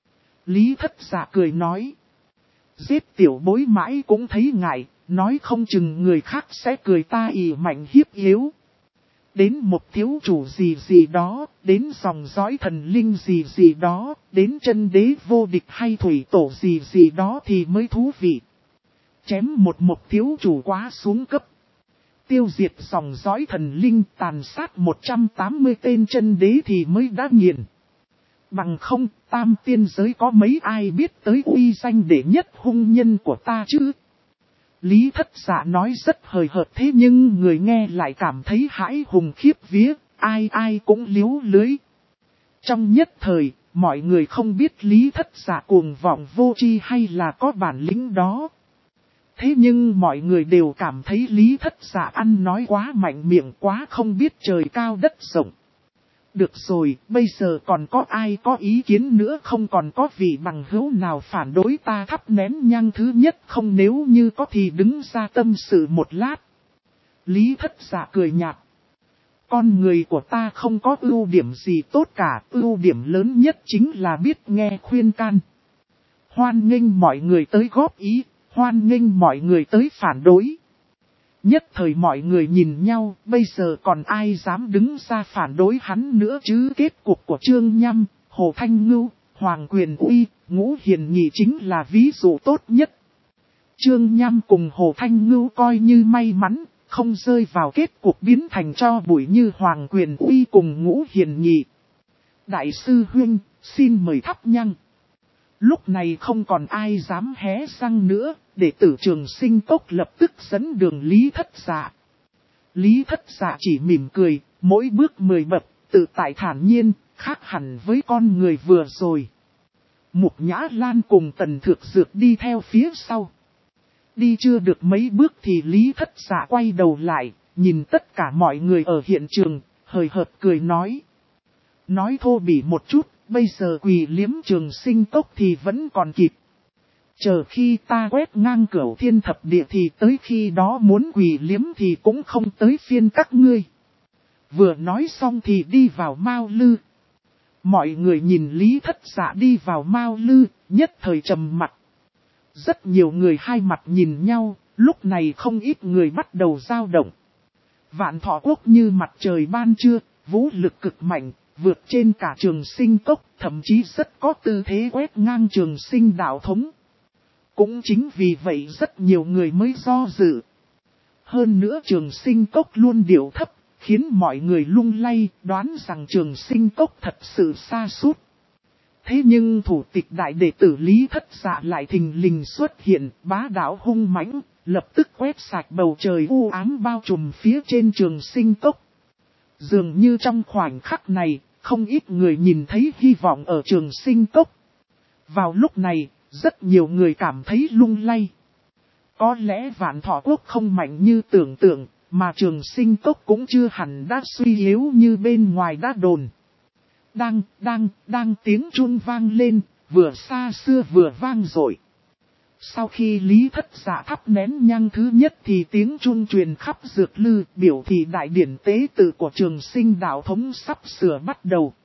Lý Thất Dạ cười nói. Giết tiểu bối mãi cũng thấy ngại, nói không chừng người khác sẽ cười ta ỷ mạnh hiếp yếu. Đến một thiếu chủ gì đó, đến dòng dõi thần linh gì đó, đến chân đế vô địch hay thủy tổ gì đó thì mới thú vị. Chém một thiếu chủ quá xuống cấp. Tiêu diệt dòng dõi thần linh, tàn sát 180 tên chân đế thì mới đã nghiền. Bằng không, tam tiên giới có mấy ai biết tới uy danh đệ nhất hung nhân của ta chứ? Lý Thất Dạ nói rất hời hợt thế nhưng người nghe lại cảm thấy hãi hùng khiếp vía, ai cũng liếu lưới. Trong nhất thời, mọi người không biết Lý Thất Dạ cuồng vọng vô tri hay là có bản lĩnh đó. Thế nhưng mọi người đều cảm thấy Lý Thất Dạ ăn nói quá mạnh miệng, quá không biết trời cao đất rộng. Được rồi, bây giờ còn có ai có ý kiến nữa không, còn có vị bằng hữu nào phản đối ta thắp nén nhang thứ nhất không, nếu như có thì đứng ra tâm sự một lát. Lý Thất Dạ cười nhạt. Con người của ta không có ưu điểm gì tốt cả, ưu điểm lớn nhất chính là biết nghe khuyên can. Hoan nghênh mọi người tới góp ý, hoan nghênh mọi người tới phản đối. Nhất thời mọi người nhìn nhau, bây giờ còn ai dám đứng ra phản đối hắn nữa chứ. Kết cục của Trương Nhâm, Hồ Thanh Ngưu, Hoàng Quyền Uy, Ngũ Hiền Nhị chính là ví dụ tốt nhất. Trương Nhâm cùng Hồ Thanh Ngưu coi như may mắn, không rơi vào kết cục biến thành tro bụi như Hoàng Quyền Uy cùng Ngũ Hiền Nhị. Đại sư huynh, xin mời thắp nhang. Lúc này không còn ai dám hé răng nữa, đệ tử Trường Sinh Cốc lập tức dẫn đường Lý Thất Dạ. Lý Thất Dạ chỉ mỉm cười, mỗi bước 10 bậc, tự tại thản nhiên, khác hẳn với con người vừa rồi. Mục Nhã Lan cùng Tần Thược Dược đi theo phía sau. Đi chưa được mấy bước thì Lý Thất Dạ quay đầu lại, nhìn tất cả mọi người ở hiện trường, hời hợt cười nói. Nói thô bỉ một chút, bây giờ quỳ liếm Trường Sinh Cốc thì vẫn còn kịp. Chờ khi ta quét ngang cửu thiên thập địa thì tới khi đó muốn quỳ liếm thì cũng không tới phiên các ngươi. Vừa nói xong thì đi vào Mao Lư. Mọi người nhìn Lý Thất Dạ đi vào Mao Lư, nhất thời trầm mặt. Rất nhiều người hai mặt nhìn nhau, lúc này không ít người bắt đầu dao động. Vạn Thọ Quốc như mặt trời ban trưa, vũ lực cực mạnh, vượt trên cả Trường Sinh Cốc, thậm chí rất có tư thế quét ngang Trường Sinh đạo thống. Cũng chính vì vậy rất nhiều người mới do dự. Hơn nữa Trường Sinh Cốc luôn điệu thấp, khiến mọi người lung lay, đoán rằng Trường Sinh Cốc thật sự xa sút. Thế nhưng thủ tịch đại đệ tử Lý Thất Dạ lại thình lình xuất hiện, bá đạo hung mãnh, lập tức quét sạch bầu trời u ám bao trùm phía trên Trường Sinh Cốc. Dường như trong khoảnh khắc này, không ít người nhìn thấy hy vọng ở Trường Sinh Cốc. Vào lúc này, rất nhiều người cảm thấy lung lay. Có lẽ Vạn Thọ Quốc không mạnh như tưởng tượng, mà Trường Sinh Cốc cũng chưa hẳn đã suy yếu như bên ngoài đã đồn. Đang tiếng chuông vang lên, vừa xa xưa vừa vang dội. Sau khi Lý Thất Dạ thắp nén nhang thứ nhất thì tiếng chuông truyền khắp Dược Lư, biểu thị đại điển tế tự của Trường Sinh đạo thống sắp sửa bắt đầu.